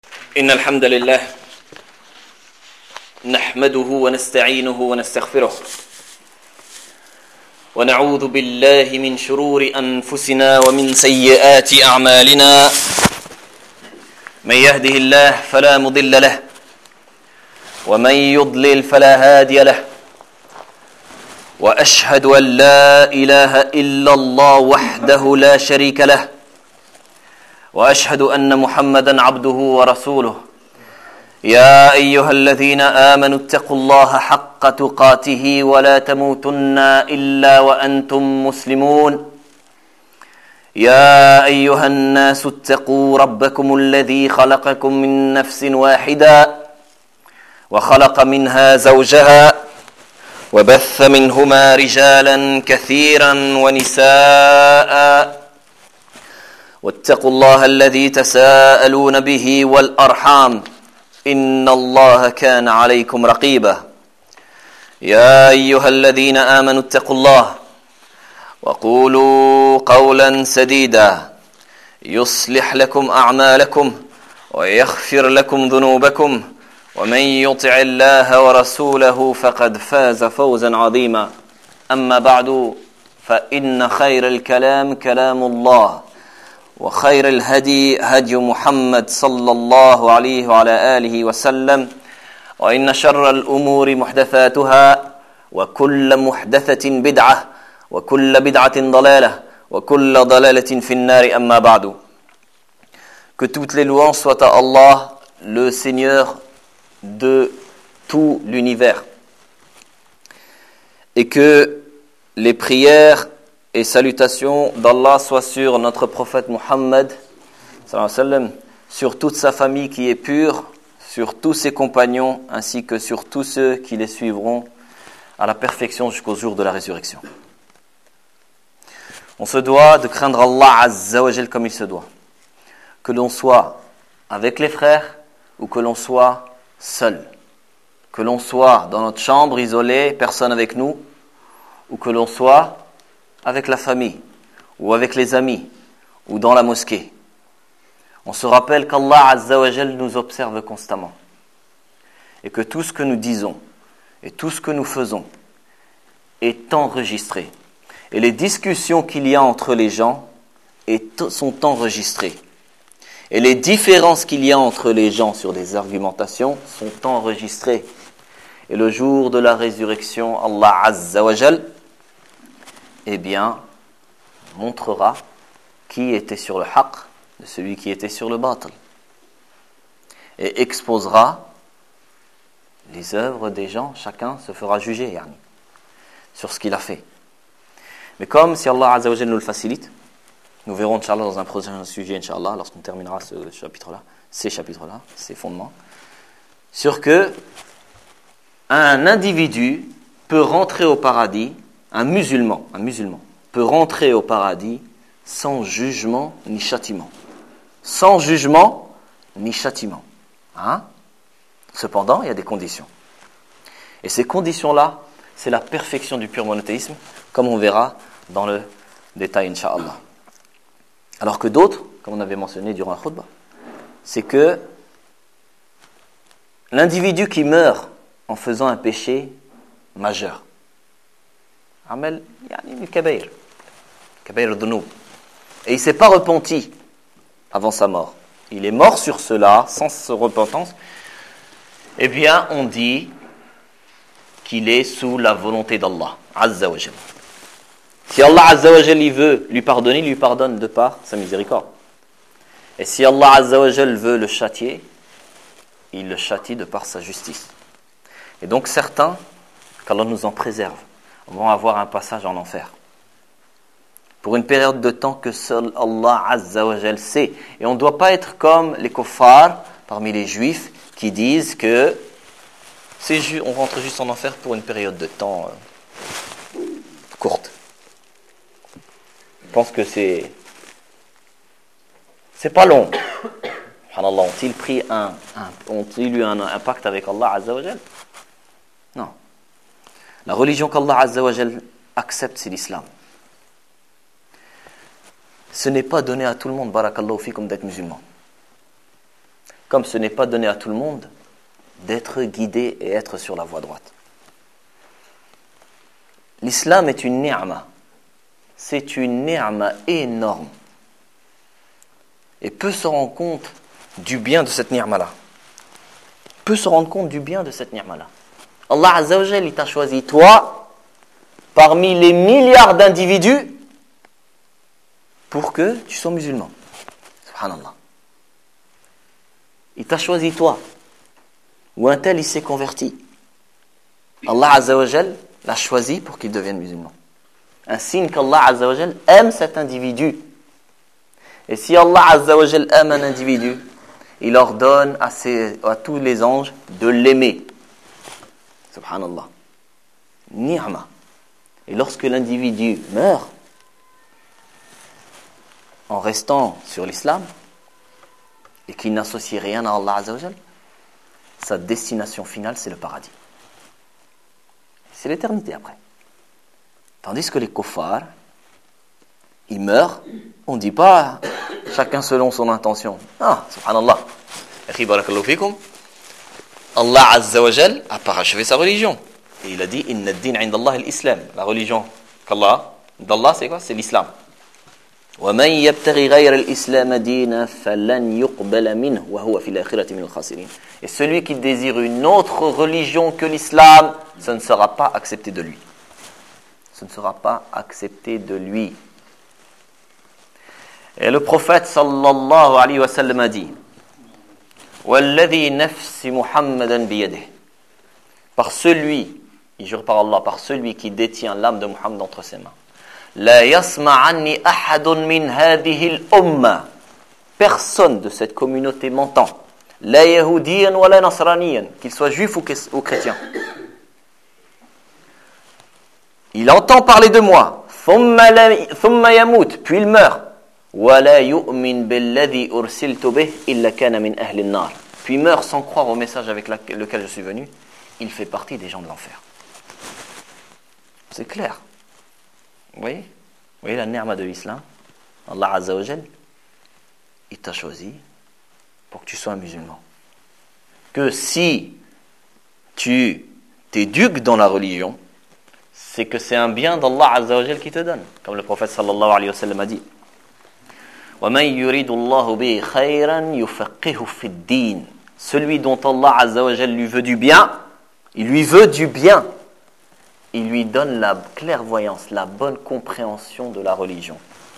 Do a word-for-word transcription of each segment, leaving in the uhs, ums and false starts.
إن الحمد لله نحمده ونستعينه ونستغفره ونعوذ بالله من شرور أنفسنا ومن سيئات أعمالنا من يهده الله فلا مضل له ومن يضلل فلا هادي له وأشهد أن لا إله إلا الله وحده لا شريك له وأشهد أن محمدًا عبده ورسوله يا أيها الذين آمنوا اتقوا الله حق تقاته ولا تموتن إلا وأنتم مسلمون يا أيها الناس اتقوا ربكم الذي خلقكم من نفس واحدة وخلق منها زوجها وبث منهما رجالا كثيرا ونساء واتقوا الله الذي تساءلون به والأرحام إن الله كان عليكم رقيبا يا أيها الذين آمنوا اتقوا الله وقولوا قولا سديدا يصلح لكم أعمالكم ويغفر لكم ذنوبكم ومن يطع الله ورسوله فقد فاز فوزا عظيما أما بعد فإن خير الكلام كلام الله وخير الهدي هدي محمد صلى الله عليه وعلى آله وسلم وإن شر الأمور محدثاتها وكل محدثة بدعة وكل بدعة ضلالة وكل ضلالة في النار أما بعد. Que toutes les louanges soient à Allah, le Seigneur de tout l'univers, et que les prières et salutations d'Allah soient sur notre prophète Muhammad sallallahu alayhi wa sallam, sur toute sa famille qui est pure, sur tous ses compagnons, ainsi que sur tous ceux qui les suivront à la perfection jusqu'au jour de la résurrection. On se doit de craindre Allah Azza wa Jal comme il se doit, que l'on soit avec les frères ou que l'on soit seul, que l'on soit dans notre chambre isolé, personne avec nous, ou que l'on soit avec la famille, ou avec les amis, ou dans la mosquée. On se rappelle qu'Allah Azza wa Jal nous observe constamment, et que tout ce que nous disons, et tout ce que nous faisons, est enregistré. Et les discussions qu'il y a entre les gens est, sont enregistrées. Et les différences qu'il y a entre les gens sur des argumentations sont enregistrées. Et le jour de la résurrection, Allah Azza wa Jal, eh bien, montrera qui était sur le haqq de celui qui était sur le batil. Et exposera les œuvres des gens, chacun se fera juger yani, sur ce qu'il a fait. Mais comme si Allah Azza wa Jal nous le facilite, nous verrons Inch'Allah dans un prochain sujet, Inch'Allah, lorsqu'on terminera ce chapitre-là, ces chapitres-là, ces fondements, sur que un individu peut rentrer au paradis. Un musulman, un musulman peut rentrer au paradis sans jugement ni châtiment. Sans jugement ni châtiment. Hein? Cependant, il y a des conditions. Et ces conditions-là, c'est la perfection du pur monothéisme, comme on verra dans le détail, Inch'Allah. Alors que d'autres, comme on avait mentionné durant la khutbah, c'est que l'individu qui meurt en faisant un péché majeur, Amel, yani kabair, kabair dhunub. Et il ne s'est pas repenti avant sa mort. Il est mort sur cela, sans repentance. Eh bien, on dit qu'il est sous la volonté d'Allah, Azza wa Jal. Si Allah Azza wa Jal il veut lui pardonner, il lui pardonne de par sa miséricorde. Et si Allah Azza wa Jal veut le châtier, il le châtie de par sa justice. Et donc certains, qu'Allah nous en préserve, vont avoir un passage en enfer. Pour une période de temps que seul Allah Azza wa Jal sait. Et on ne doit pas être comme les kuffars, parmi les juifs, qui disent que c'est ju- on rentre juste en enfer pour une période de temps euh, courte. Je pense que c'est c'est pas long. Subhanallah, ont-ils pris un, un ont-ils eu un, un pacte avec Allah Azza wa Jal? Non. La religion qu'Allah Azza wa Jal accepte, c'est l'islam. Ce n'est pas donné à tout le monde, barakallahu fikum, d'être musulman. comme ce n'est pas donné à tout le monde d'être guidé et être sur la voie droite. L'islam est une ni'ma. C'est une ni'ma énorme. Et peut se rendre compte du bien de cette ni'ma-là. Peut se rendre compte du bien de cette ni'ma-là. Allah Azza wa Jal, il t'a choisi, toi, parmi les milliards d'individus, pour que tu sois musulman. Subhanallah. Il t'a choisi, toi. Ou un tel, il s'est converti. Allah Azza wa Jal l'a choisi pour qu'il devienne musulman. Un signe qu'Allah Azza wa Jal aime cet individu. Et si Allah Azza wa Jal aime un individu, il ordonne à, ses, à tous les anges de l'aimer. Subhanallah. Ni'ma. Et lorsque l'individu meurt, en restant sur l'islam, et qu'il n'associe rien à Allah Azza wa Jal, sa destination finale, c'est le paradis. C'est l'éternité après. Tandis que les kuffars, ils meurent, on ne dit pas chacun selon son intention. Ah, subhanallah. Akhi barakallahu fikum. Allah Azza wa Jal a parachevé sa religion. Et il a dit inna ad-din 'inda Allah al-islam. La religion qu'Allah, d'Allah, c'est quoi? C'est l'islam. Wa man yabtaghi ghayra al-islam dinan falan yuqbala minhu wa huwa fil akhirati min al-khasirin. Et celui qui désire une autre religion que l'islam, ça ne sera pas accepté de lui. Ce ne sera pas accepté de lui. Et le prophète sallallahu alayhi wa sallam a dit Walladhi nafsi Muhammadan biyadih. Par celui, il jure par Allah, par celui qui détient l'âme de Muhammad entre ses mains. La yasma'anni ahadun min hadhihi al-umma. Personne de cette communauté m'entend. La yahudiyan wa la nasraniyan, qu'il soit juif ou chrétien. Il entend parler de moi, thumma yamut, puis il meurt. وَلَا يُؤْمِنْ بِالَّذِي أُرْسِلْتُ بِهِ إِلَّا كَانَ مِنْ أَهْلِ النَّارِ. Puis meurt sans croire au message avec lequel je suis venu, il fait partie des gens de l'enfer. C'est clair. Vous voyez? Vous voyez la ni'ma de l'islam? Allah Azza wa Jal, il t'a choisi pour que tu sois un musulman. Que si tu t'éduques dans la religion, c'est que c'est un bien d'Allah Azza wa Jal qui te donne. Comme le prophète sallallahu alayhi wa sallam a dit وَمَنْ يُرِيدُ اللَّهُ بِهِ خَيْرًا يُفَقِّهُ فِي الدِّينِ. Celui dont Allah Azza wa Jal lui veut du bien, il lui veut du bien. Il lui donne la clairvoyance, la bonne compréhension de la religion.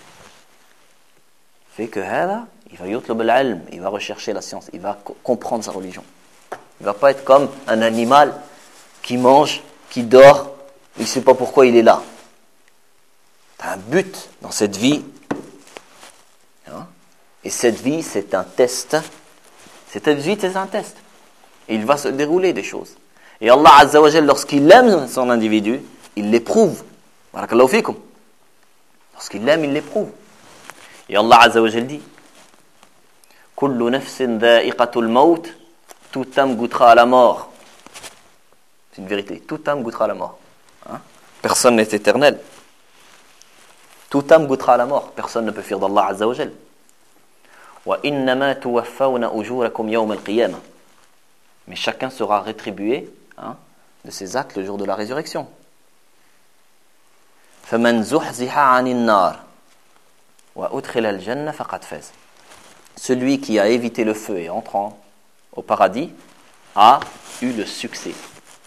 Fait que هذا, il va yutlub al-ilm, il va rechercher la science, il va co- comprendre sa religion. Il ne va pas être comme un animal qui mange, qui dort, il ne sait pas pourquoi il est là. Tu as un but dans cette vie. Hein? Et cette vie, c'est un test. Cette vie, c'est un test. Et il va se dérouler des choses. Et Allah Azza wa Jal, lorsqu'il aime son individu, il l'éprouve. Barakallahu fikum. Lorsqu'il l'aime, il l'éprouve. Et Allah Azza wa Jal dit Kullu nafsin dha'iqatul maut, toute âme goûtera à la mort. C'est une vérité. Toute âme goûtera à la mort. Hein? Personne n'est éternel. Toute âme goûtera à la mort. Personne ne peut fuir d'Allah Azza wa Jal. Wa innama tuwaffawna ujurakum yawm al-qiyamah. Mais chacun sera rétribué hein, de ses actes le jour de la résurrection. فَمَنْ زُحْزِحَ عَنِ النَّارِ وَأُدْخِلَ الْجَنَّةَ فَقَدْ فَازَ. Celui qui a évité le feu et entrant au paradis a eu le succès.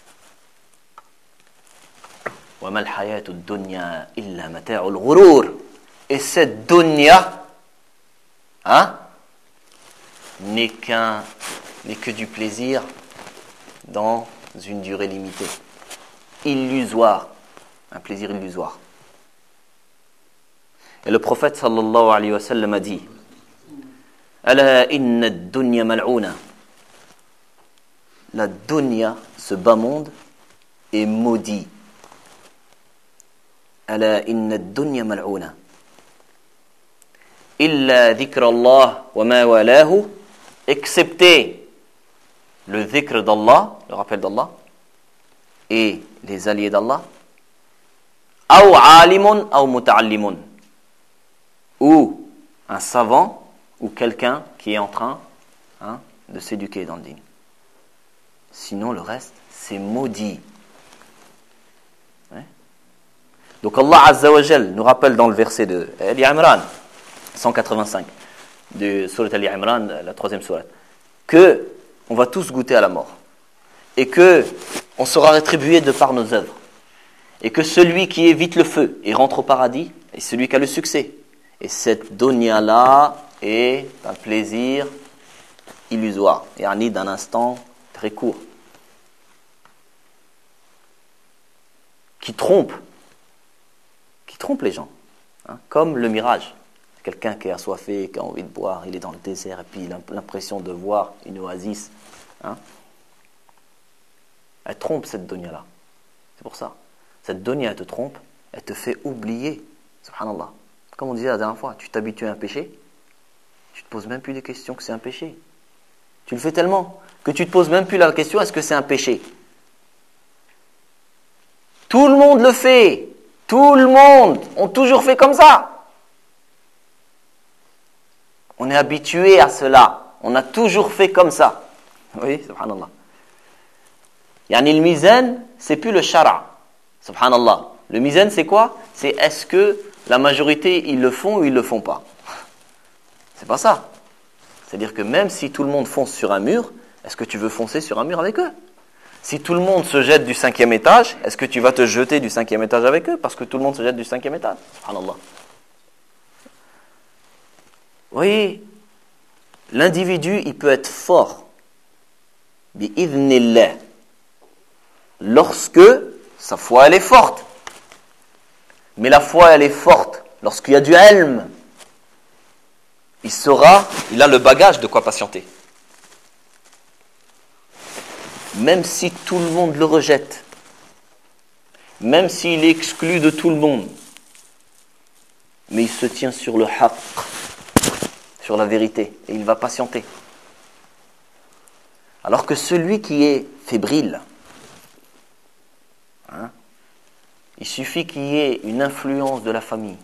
وَمَا الْحَيَاةُ الدُّنْيَا إِلَّا مَتَاعُ الْغُرُورِ. Et cette dunya hein, n'est qu'un n'est que du plaisir dans une durée limitée. Illusoire. Un plaisir illusoire. Et le prophète sallallahu alayhi wa sallam a dit Ala inna ad-dunya mal'una. La dunya, ce bas monde, est maudit. Ala inna ad-dunya mal'una. Illa dhikra Allah wa ma walahu, excepté le dhikr d'Allah, le rappel d'Allah, et les alliés d'Allah, ou alimun ou muta'allimun, ou un savant, ou quelqu'un qui est en train hein, de s'éduquer dans le dîn. Sinon, le reste, c'est maudit. Ouais. Donc Allah Azza wa Jal nous rappelle dans le verset de Ali Imran, cent quatre-vingt-cinq, de Surat Ali Imran, la troisième sourate, que on va tous goûter à la mort. Et que on sera rétribué de par nos œuvres. Et que celui qui évite le feu et rentre au paradis est celui qui a le succès. Et cette dunya-là est un plaisir illusoire, yani d'un instant très court, qui trompe, qui trompe les gens, hein, comme le mirage. Quelqu'un qui est assoiffé, qui a envie de boire, il est dans le désert et puis il a l'impression de voir une oasis. Hein. Elle trompe cette dunya-là. C'est pour ça. Cette dunya, elle te trompe, elle te fait oublier. Subhanallah. Comme on disait la dernière fois, tu t'habitues à un péché, tu ne te poses même plus des questions que c'est un péché. Tu le fais tellement que tu ne te poses même plus la question, est-ce que c'est un péché? Tout le monde le fait. Tout le monde ont toujours fait comme ça. On est habitué à cela. On a toujours fait comme ça. Oui, subhanallah. Yani le mizan, c'est plus le shara. Subhanallah. Le mizan, c'est quoi? C'est est-ce que la majorité, ils le font ou ils le font pas? C'est pas ça. C'est-à-dire que même si tout le monde fonce sur un mur, est-ce que tu veux foncer sur un mur avec eux? Si tout le monde se jette du cinquième étage, est-ce que tu vas te jeter du cinquième étage avec eux? Parce que tout le monde se jette du cinquième étage. Subhanallah. Vous voyez, l'individu, il peut être fort. Bi'idhnillah. Lorsque sa foi, elle est forte. Mais la foi, elle est forte lorsqu'il y a du ilm. Il saura, il a le bagage de quoi patienter. Même si tout le monde le rejette, même s'il est exclu de tout le monde, mais il se tient sur le haqq, sur la vérité, et il va patienter. Alors que celui qui est fébrile, hein, il suffit qu'il y ait une influence de la famille,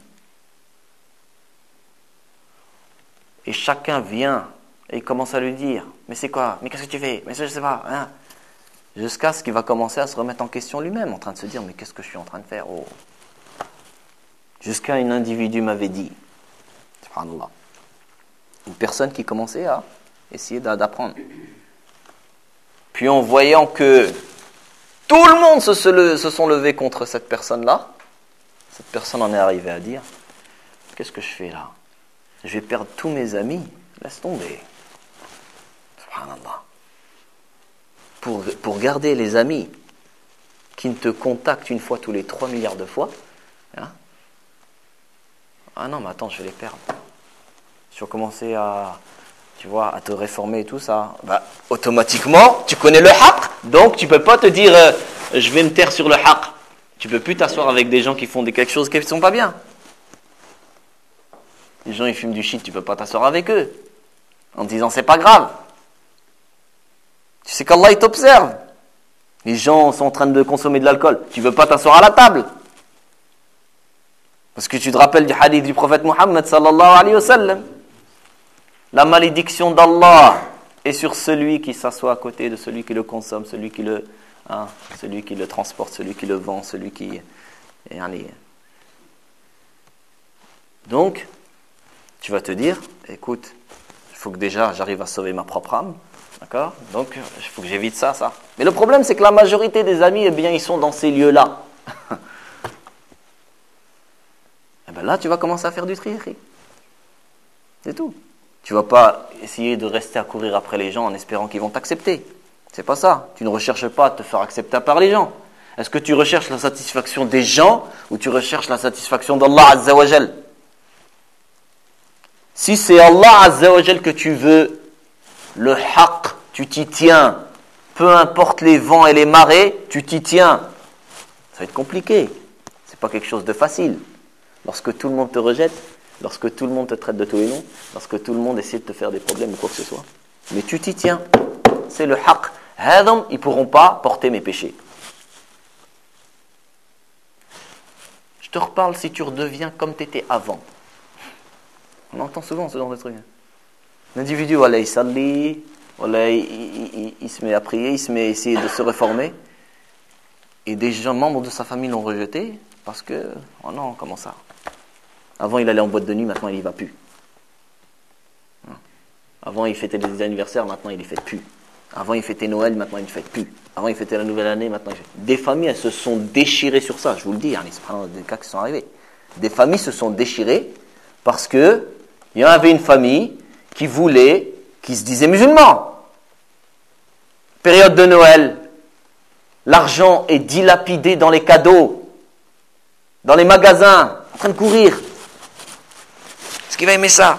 et chacun vient et il commence à lui dire « Mais c'est quoi? Mais qu'est-ce que tu fais? Mais ça, je sais pas. Hein » Jusqu'à ce qu'il va commencer à se remettre en question lui-même, en train de se dire « Mais qu'est-ce que je suis en train de faire? Oh. » Jusqu'à un individu m'avait dit, subhanallah, une personne qui commençait à essayer d'apprendre. Puis en voyant que tout le monde se, se, se sont levés contre cette personne-là, cette personne en est arrivée à dire « Qu'est-ce que je fais là? Je vais perdre tous mes amis. Laisse tomber. » Subhanallah. Pour, pour garder les amis qui ne te contactent une fois tous les trois milliards de fois, hein? Ah non, mais attends, je vais les perdre. Si tu vas commencer à, tu vois, à te réformer et tout ça, bah, automatiquement, tu connais le haqq, donc tu ne peux pas te dire euh, je vais me taire sur le haqq. Tu ne peux plus t'asseoir avec des gens qui font des, quelque chose qui ne sont pas bien. Les gens, ils fument du shit, tu ne peux pas t'asseoir avec eux. En disant, c'est pas grave. Tu sais qu'Allah, il t'observe. Les gens sont en train de consommer de l'alcool. Tu ne veux pas t'asseoir à la table. Parce que tu te rappelles du hadith du prophète Muhammad, sallallahu alayhi wa sallam. La malédiction d'Allah est sur celui qui s'assoit à côté de celui qui le consomme, celui qui le, hein, celui qui le transporte, celui qui le vend, celui qui... Allez. Donc, tu vas te dire, écoute, il faut que déjà j'arrive à sauver ma propre âme, d'accord? Donc, il faut que j'évite ça, ça. Mais le problème, c'est que la majorité des amis, eh bien, ils sont dans ces lieux-là. Et bien là, tu vas commencer à faire du tri. C'est tout. Tu ne vas pas essayer de rester à courir après les gens en espérant qu'ils vont t'accepter. C'est pas ça. Tu ne recherches pas à te faire accepter par les gens. Est-ce que tu recherches la satisfaction des gens ou tu recherches la satisfaction d'Allah Azza wa Jal? Si c'est Allah Azza wa Jal que tu veux, le haqq, tu t'y tiens. Peu importe les vents et les marées, tu t'y tiens. Ça va être compliqué. C'est pas quelque chose de facile. Lorsque tout le monde te rejette, lorsque tout le monde te traite de tous les noms, lorsque tout le monde essaie de te faire des problèmes ou quoi que ce soit. Mais tu t'y tiens. C'est le haqq. Hadam, ils ne pourront pas porter mes péchés. Je te reparle si tu redeviens comme tu étais avant. On entend souvent ce genre de truc. L'individu, voilà, il salli, voilà, il, il, il, il se met à prier, il se met à essayer de se réformer. Et des gens, membres de sa famille l'ont rejeté parce que, oh non, comment ça? Avant, il allait en boîte de nuit, maintenant, il n'y va plus. Avant, il fêtait les anniversaires, maintenant, il ne les fête plus. Avant, il fêtait Noël, maintenant, il ne fête plus. Avant, il fêtait la nouvelle année, maintenant, il fait... Des familles, elles se sont déchirées sur ça, je vous le dis, hein, c'est des cas qui sont arrivés. Des familles se sont déchirées parce que il y en avait une famille qui voulait, qui se disait musulman. Période de Noël, l'argent est dilapidé dans les cadeaux, dans les magasins, en train de courir. Est-ce qu'il va aimer ça?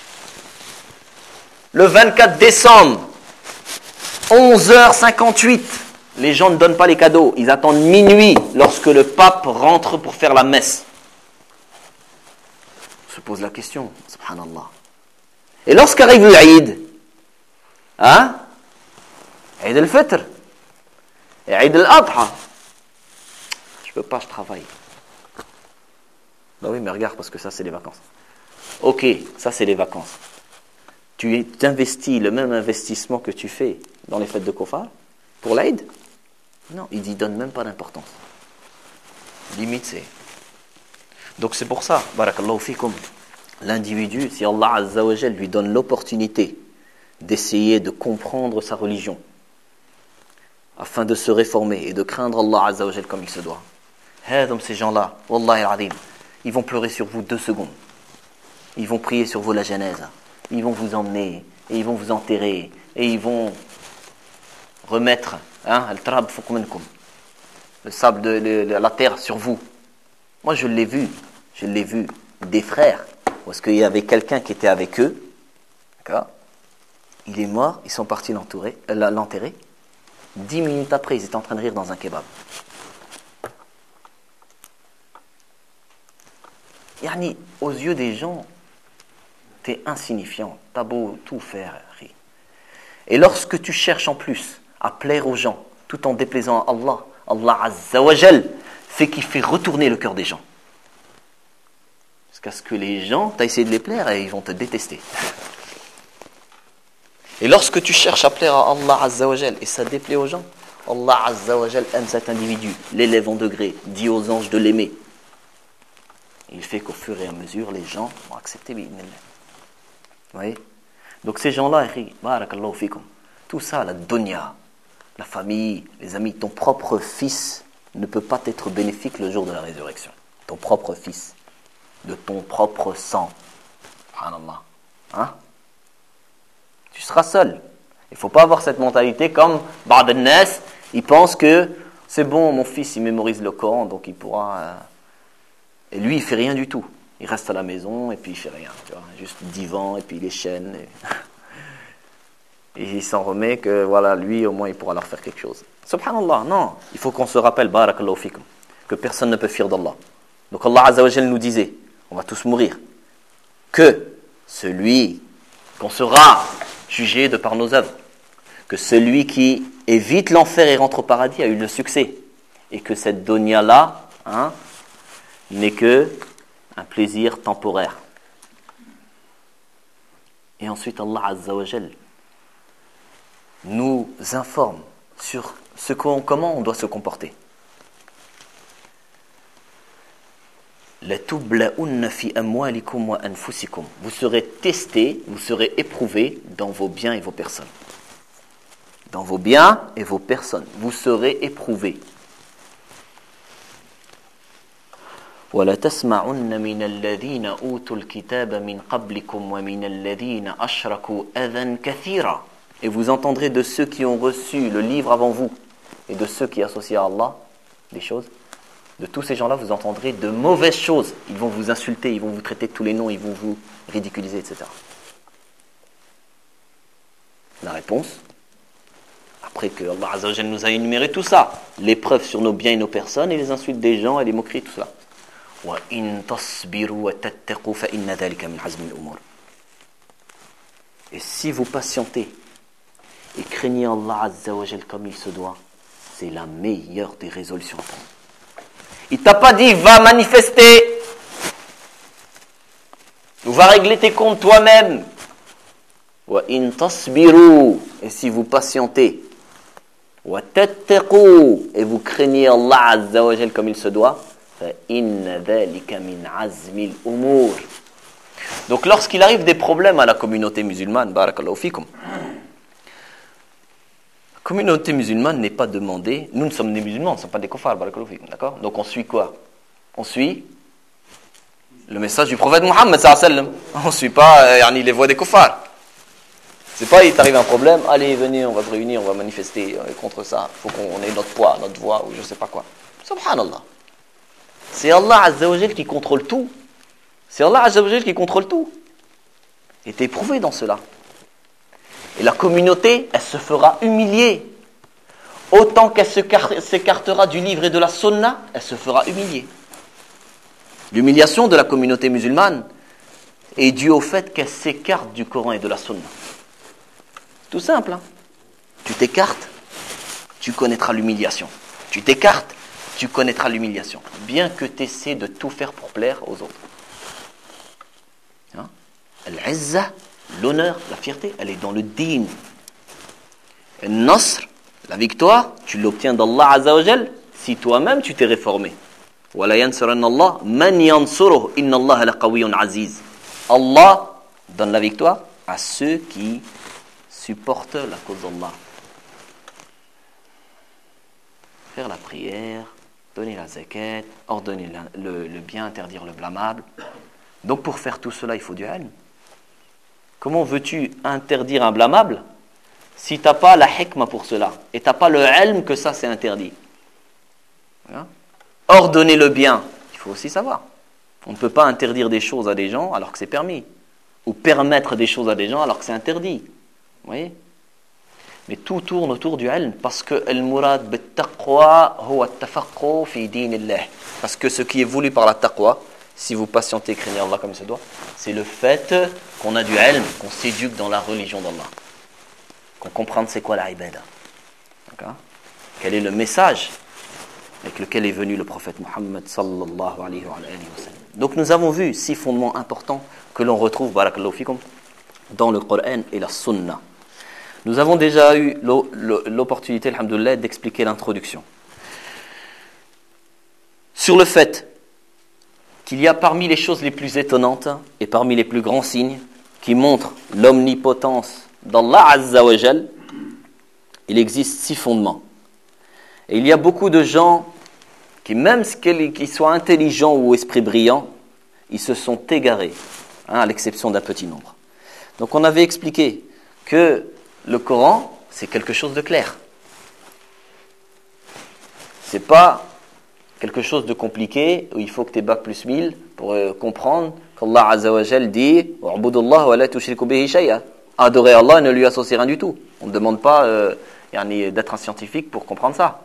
Le vingt-quatre décembre, onze heures cinquante-huit, les gens ne donnent pas les cadeaux. Ils attendent minuit lorsque le pape rentre pour faire la messe. On se pose la question, subhanallah. Et lorsqu'arrive le Eid, hein? Eid al-Fitr, et Eid al-Adha, je peux pas, je travaille. Ben oui, mais regarde, parce que ça, c'est les vacances. Ok, ça, c'est les vacances. Tu investis le même investissement que tu fais dans les fêtes de Kofar pour l'Aïd? Non, il n'y donne même pas d'importance. Limite, c'est... Donc c'est pour ça, barakallahu fikum, l'individu, si Allah Azza wa Jal lui donne l'opportunité d'essayer de comprendre sa religion, afin de se réformer et de craindre Allah Azza wa Jal comme il se doit, donc ces gens-là, wallahi al-azim, ils vont pleurer sur vous deux secondes. Ils vont prier sur vous la genèse. Ils vont vous emmener, et ils vont vous enterrer, et ils vont remettre hein, le sable de, de, de la terre sur vous. Moi, je l'ai vu, je l'ai vu, des frères, parce qu'il y avait quelqu'un qui était avec eux, d'accord? Il est mort, ils sont partis l'enterrer, euh, l'enterrer. Dix minutes après, ils étaient en train de rire dans un kebab. Yani, aux yeux des gens, t'es insignifiant, t'as beau tout faire. Et lorsque tu cherches en plus à plaire aux gens, tout en déplaisant à Allah, Allah Azza wa Jal fait qu'il fait retourner le cœur des gens. Jusqu'à ce que les gens, t'as essayé de les plaire et ils vont te détester. Et lorsque tu cherches à plaire à Allah Azza wa Jal et ça déplaît aux gens, Allah Azza wa Jal aime cet individu, l'élève en degré, dit aux anges de l'aimer. Il fait qu'au fur et à mesure, les gens vont accepter bi'idhnillah. Vous voyez? Donc ces gens-là, barakallahu fikum, tout ça, la dunya, la famille, les amis, ton propre fils ne peut pas être bénéfique le jour de la résurrection. Ton propre fils, de ton propre sang. Subhanallah. Hein? Tu seras seul. Il ne faut pas avoir cette mentalité comme Ba'd an-nas, il pense que c'est bon, mon fils il mémorise le Coran, donc il pourra... Euh... Et lui, il ne fait rien du tout. Il reste à la maison et puis il fait rien, tu vois, juste divan et puis les chaînes. Et, et il s'en remet que voilà, lui au moins il pourra leur faire quelque chose. Subhanallah, non, il faut qu'on se rappelle, barakallahu fikum, que personne ne peut fuir d'Allah. Donc Allah Azza wa Jal nous disait, on va tous mourir, que celui qu'on sera jugé de par nos œuvres, que celui qui évite l'enfer et rentre au paradis a eu le succès, et que cette dunya là, hein, n'est que un plaisir temporaire. Et ensuite Allah Azza wa Jal nous informe sur ce qu'on, comment on doit se comporter. لَتُبْلَؤُنَّ فِي أَمْوَالِكُمْ وَأَنفُسِكُمْ. Vous serez testés, vous serez éprouvés dans vos biens et vos personnes. Dans vos biens et vos personnes, vous serez éprouvés. وَلَتَسْمَعُنَّ مِنَ الَّذِينَ أُوتُوا الْكِتَابَ مِنْ قَبْلِكُمْ وَمِنَ الَّذِينَ أَشْرَكُوا أَذًى كَثِيرًا. Et vous entendrez de ceux qui ont reçu le livre avant vous et de ceux qui associent à Allah des choses. De tous ces gens-là, vous entendrez de mauvaises choses. Ils vont vous insulter, ils vont vous traiter de tous les noms, ils vont vous ridiculiser, et cetera. La réponse, après que Allah Azza wa Jalla nous a énuméré tout ça, les preuves sur nos biens et nos personnes, et les insultes des gens et les moqueries, tout cela. وَإِن تَصْبِرُوا وَتَتَّقُوا فَإِنَّ ذَلِكَ مِنْ عَزْمِ الْأُمُورِ. Et si vous patientez et craignez Allah Azza wa Jalla comme il se doit, c'est la meilleure des résolutions à prendre. Il t'a pas dit va manifester ou va régler tes comptes toi-même. Wa in tasbiru, et si vous patientez. Wa tattaqu, et vous craignez Allah Azza wa Jal comme il se doit. Fa inna dhalika min azmil umur. Donc lorsqu'il arrive des problèmes à la communauté musulmane, barakallahu fikum, la communauté musulmane n'est pas demandée, nous, nous sommes des musulmans, nous ne sommes pas des kuffars, barakallahu fikum, d'accord? Donc on suit quoi? On suit le message du prophète Mohammed sallallahu alayhi wa sallam. On ne suit pas euh, les voix des kuffars. C'est pas, il t'arrive un problème, allez, venez, on va se réunir, on va manifester contre ça, il faut qu'on ait notre poids, notre voix, ou je ne sais pas quoi. Subhanallah. C'est Allah Azza wa Jal qui contrôle tout. C'est Allah Azza wa Jal qui contrôle tout. Et t'es éprouvé dans cela. Et la communauté, elle se fera humilier. Autant qu'elle s'écartera du livre et de la sunna, elle se fera humilier. L'humiliation de la communauté musulmane est due au fait qu'elle s'écarte du Coran et de la sunna. Tout simple. Hein? Tu t'écartes, tu connaîtras l'humiliation. Tu t'écartes, tu connaîtras l'humiliation. Bien que tu essaies de tout faire pour plaire aux autres. Hein? Al-Izza, l'honneur, la fierté, elle est dans le din. Al-Nasr, la victoire, tu l'obtiens d'Allah Azza wa Jal si toi-même tu t'es réformé. وَلَا يَنْصُرَنَّ اللَّهُ مَنْ يَنْصُرُهُ إِنَّ اللَّهَ لَقَوِيٌّ عَزِيزٌ. Allah donne la victoire à ceux qui supportent la cause d'Allah. Faire la prière, donner la zakat, ordonner le, le bien, interdire le blâmable. Donc pour faire tout cela, il faut du ilm. Comment veux-tu interdire un blâmable si tu n'as pas la hikmah pour cela et tu n'as pas le ilm que ça c'est interdit? Hein? Ordonner le bien, il faut aussi savoir. On ne peut pas interdire des choses à des gens alors que c'est permis. Ou permettre des choses à des gens alors que c'est interdit. Vous voyez? Mais tout tourne autour du ilm. Parce que al-murad bit-taqwa huwa at-tafaqqu fi dinillah. Parce que ce qui est voulu par la taqwa, si vous patientez, craignez Allah comme il se doit, c'est le fait qu'on a du ilm, qu'on s'éduque dans la religion d'Allah. Qu'on comprenne c'est quoi la ibadah. D'accord? Quel est le message avec lequel est venu le prophète Mohammed sallallahu alayhi wa sallam. Donc nous avons vu six fondements importants que l'on retrouve, barakallahu fikum, dans le Coran et la Sunna. Nous avons déjà eu l'opportunité, alhamdoulilah, d'expliquer l'introduction. Sur le fait qu'il y a parmi les choses les plus étonnantes et parmi les plus grands signes qui montrent l'omnipotence d'Allah Azza wa Jal, il existe six fondements. Et il y a beaucoup de gens qui, même qu'ils soient intelligents ou esprits brillants, ils se sont égarés, hein, à l'exception d'un petit nombre. Donc on avait expliqué que le Coran, c'est quelque chose de clair. C'est pas quelque chose de compliqué où il faut que tu aies bac plus mille pour euh, comprendre qu'Allah Azza wa Jal dit « Wa'budullah wa la tushriku bihi shay'a » Adorer Allah et ne lui associer rien du tout. On ne demande pas euh, yani, d'être un scientifique pour comprendre ça.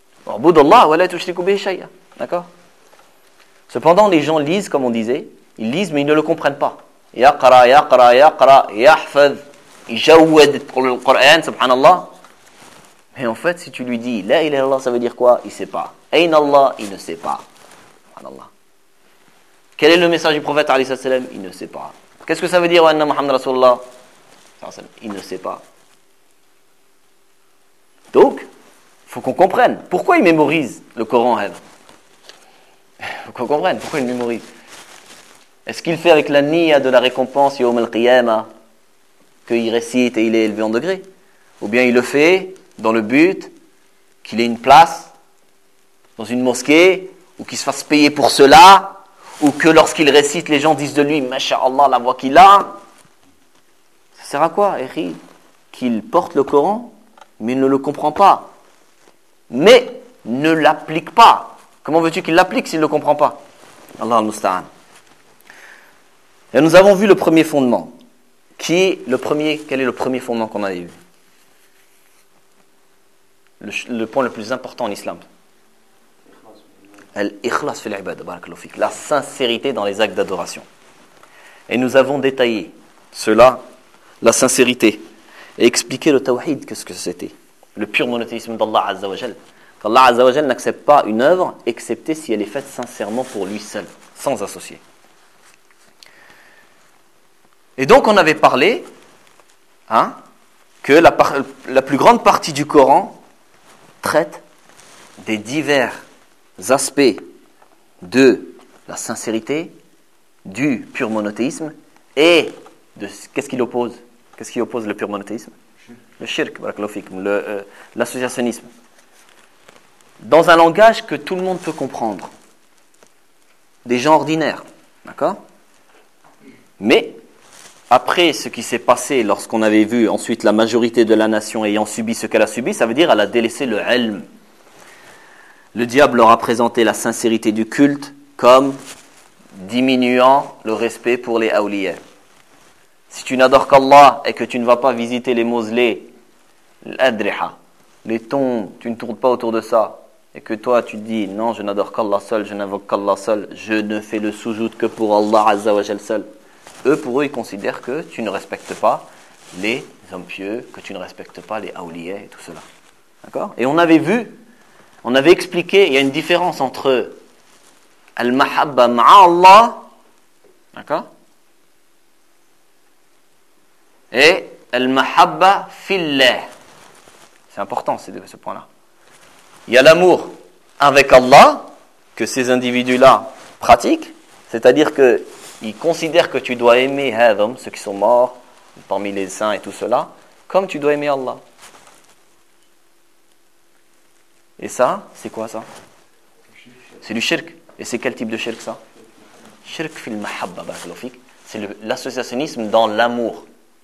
D'accord? Cependant, les gens lisent, comme on disait, ils lisent, mais ils ne le comprennent pas. Yaqra, yaqra, yaqra, yahfaz, yajawwad pour le Coran, subhanallah. Mais en fait, si tu lui dis, la ilaha illallah, ça veut dire quoi? Il ne sait pas. Ayn Allah, il ne sait pas. Subhanallah. Quel est le message du prophète, alayhi salam? Il ne sait pas. Qu'est-ce que ça veut dire, wa anna Muhammad Rasulullah? Il ne sait pas. Donc, il faut qu'on comprenne. Pourquoi il mémorise le Coran, il faut qu'on comprenne. Pourquoi il mémorise? Est-ce qu'il fait avec la niya de la récompense, yawm al-qiyamah, qu'il récite et il est élevé en degré? Ou bien il le fait dans le but qu'il ait une place dans une mosquée, ou qu'il se fasse payer pour cela, ou que lorsqu'il récite, les gens disent de lui, Masha'Allah, la voix qu'il a. Ça sert à quoi, Eri? Qu'il porte le Coran, mais il ne le comprend pas. Mais ne l'applique pas. Comment veux-tu qu'il l'applique s'il ne le comprend pas? Allah al-Musta'an. Et nous avons vu le premier fondement. Qui est le premier, quel est le premier fondement qu'on a vu? Le, le point le plus important en islam. Al-ikhlas fil ibad, barakallahu fik. La sincérité dans les actes d'adoration. Et nous avons détaillé cela, la sincérité, et expliqué le tawhid, qu'est-ce que c'était. Le pur monothéisme d'Allah Azza wa Jal. Qu'Allah Azza wa Jal n'accepte pas une œuvre, excepté si elle est faite sincèrement pour lui seul, sans associé. Et donc on avait parlé hein, que la, par, la plus grande partie du Coran traite des divers aspects de la sincérité, du pur monothéisme et de qu'est-ce qui l'oppose? Qu'est-ce qui oppose le pur monothéisme? Le shirk, le, euh, l'associationnisme. Dans un langage que tout le monde peut comprendre. Des gens ordinaires. D'accord? Mais, après ce qui s'est passé lorsqu'on avait vu ensuite la majorité de la nation ayant subi ce qu'elle a subi, ça veut dire qu'elle a délaissé le ilm. Le diable leur a présenté la sincérité du culte comme diminuant le respect pour les awliya. Si tu n'adores qu'Allah et que tu ne vas pas visiter les mausolées, l'adriha, les tombes, tu ne tournes pas autour de ça, et que toi tu te dis non, je n'adore qu'Allah seul, je n'invoque qu'Allah seul, je ne fais le soujoud que pour Allah Azza wa Jal seul. Eux, pour eux, ils considèrent que tu ne respectes pas les hommes pieux, que tu ne respectes pas les awliya et tout cela. D'accord? Et on avait vu, on avait expliqué, il y a une différence entre al-mahabba ma'a Allah, d'accord? Et al-mahabba fillah. C'est important ce point-là. Il y a l'amour avec Allah que ces individus-là pratiquent, c'est-à-dire qu'ils considèrent que tu dois aimer Hadam, ceux qui sont morts, parmi les saints et tout cela, comme tu dois aimer Allah. Et ça, c'est quoi ça? C'est du shirk. Et c'est quel type de shirk ça? Shirk fil mahabba, c'est le, l'associationnisme dans l'amour.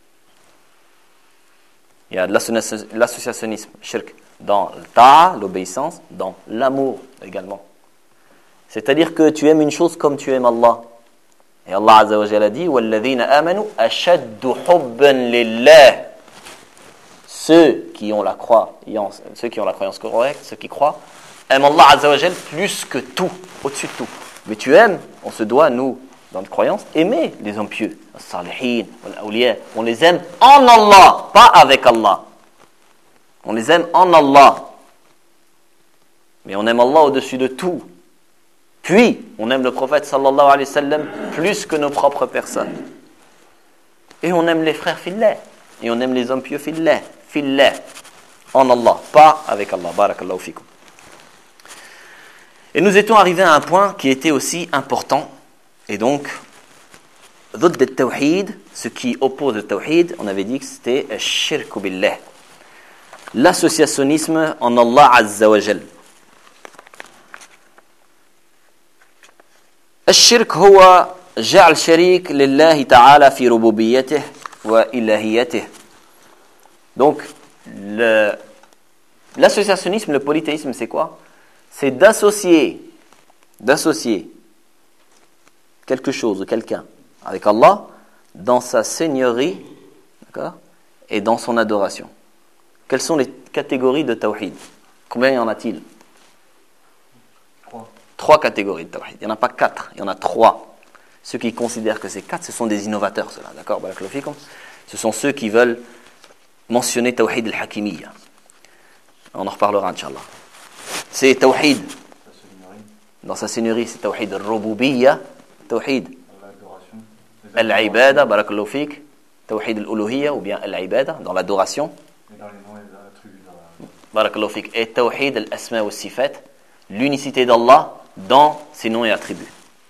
Il y a de l'associationnisme, shirk, dans le ta'a, l'obéissance, dans l'amour également. C'est-à-dire que tu aimes une chose comme tu aimes Allah. Et Allah Azza wa Jalla dit وَالَّذِينَ آمَنُوا أَشَدُّ حُبًّا لِلَّهِ. Ceux qui ont la croyance, ceux qui ont la croyance correcte, ceux qui croient, aiment Allah Azza wa Jalla plus que tout, au-dessus de tout. Mais tu aimes, on se doit, nous, dans notre croyance, aimer les hommes pieux, les salihin, les awliya. On les aime en Allah, pas avec Allah. On les aime en Allah. Mais on aime Allah au-dessus de tout. Puis, on aime le prophète sallallahu alayhi wa sallam plus que nos propres personnes. Et on aime les frères fillah. Et on aime les hommes pieux fillah. Fillah. En Allah, pas avec Allah. Barakallahu fikum. Et nous étions arrivés à un point qui était aussi important. Et donc, ضد التوحيد, ce qui oppose le tawhid, on avait dit que c'était الشرك بالله. L'associationnisme en Allah Azza wa Jal. الشرك هو جعل شريك لله تعالى في ربوبيته وإلهيته. Donc, le, l'associationnisme, le polythéisme, c'est quoi? C'est d'associer, d'associer quelque chose ou quelqu'un avec Allah dans sa seigneurie, d'accord, et dans son adoration. Quelles sont les catégories de tawhid? Combien y en a-t-il? Trois. Trois catégories de tawhid. Il n'y en a pas quatre, il y en a trois. Ceux qui considèrent que c'est quatre, ce sont des innovateurs, ceux-là, d'accord? Ce sont ceux qui veulent mentionner tawhid al-hakimiyya. On en reparlera, Inch'Allah. C'est tawhid dans sa seigneurie, c'est tawhid al-rububiyya, tawhid al-ibada, barakallahu fik, tawhid al-uluhiyya ou bien al-ibada, dans l'adoration. Et dans les noms et les attributs. Barakallahu fik. Et tawhid al-asma wa sifat, l'unicité d'Allah dans ses noms et attributs.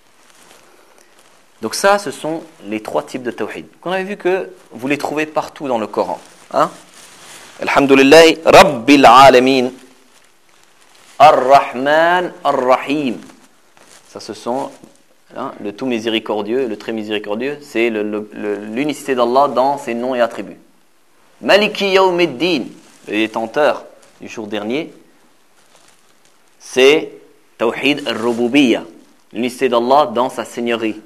Donc ça, ce sont les trois types de tawhid. On avait vu que vous les trouvez partout dans le Coran. Hein? Alhamdulillah, Rabbil Alamin, Ar-Rahman, Ar-Rahim. Ça, ce sont hein, le tout miséricordieux et le très miséricordieux. C'est le, le, le, l'unicité d'Allah dans ses noms et attributs. Maliki Yawmiddin, le détenteur du jour dernier, c'est Tawhid al-Rububiyya, l'unicité d'Allah dans sa seigneurie.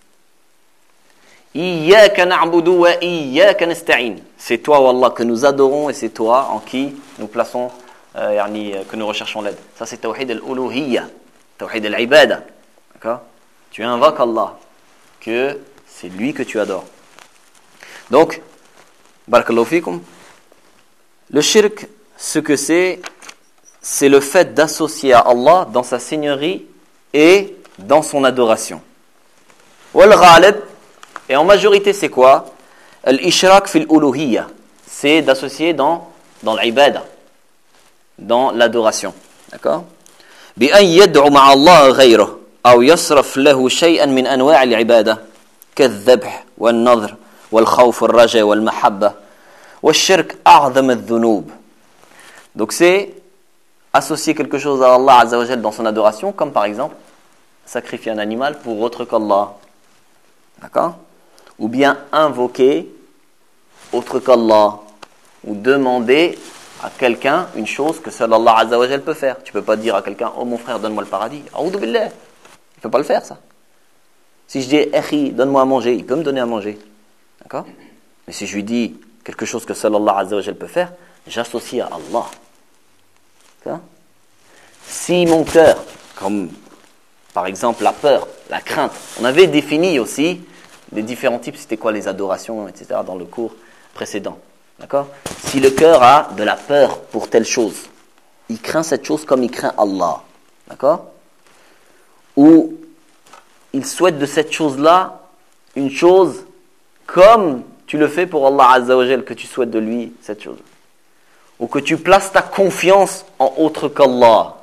Iyyaka na'budu wa iyyaka nasta'in. C'est toi, oh Allah, que nous adorons et c'est toi en qui nous plaçons, euh, yani, que nous recherchons l'aide. Ça, c'est Tawhid al-Uluhiyya, Tawhid al-Ibada. D'accord? Tu invoques Allah, que c'est lui que tu adores. Donc, barakallahu fikum, le shirk, ce que c'est, c'est le fait d'associer à Allah dans sa seigneurie et dans son adoration. Wal ghalib, et en majorité, c'est quoi? Al-ishrak fil uluhiyya. c'est d'associer dans, dans l'ibada, dans l'adoration. D'accord? بأن يدعو مع الله غيره أو يصرف له شيئا من أنواع العبادة كالذبح والنظر والخوف والرجاء والمحبة والشرك أعظم الذنوب. Donc c'est associer quelque chose à Allah Azza wa Jal dans son adoration, comme par exemple sacrifier un animal pour autre qu'Allah. D'accord? Ou bien invoquer autre qu'Allah, ou demander à quelqu'un une chose que seul Allah Azza wa Jal peut faire. Tu ne peux pas dire à quelqu'un, oh mon frère, donne-moi le paradis. A'oudhu billah. Il ne peut pas le faire, ça. Si je dis, Akhi, donne-moi à manger, il peut me donner à manger. D'accord? Mais si je lui dis quelque chose que seul Allah Azza wa Jal peut faire, j'associe à Allah. D'accord? Si mon cœur, comme par exemple la peur, la crainte, on avait défini aussi les différents types, c'était quoi les adorations, et cetera dans le cours précédent. D'accord? Si le cœur a de la peur pour telle chose, il craint cette chose comme il craint Allah. D'accord? Ou il souhaite de cette chose-là une chose comme tu le fais pour Allah Azza wa Jal, que tu souhaites de lui cette chose. Ou que tu places ta confiance en autre qu'Allah.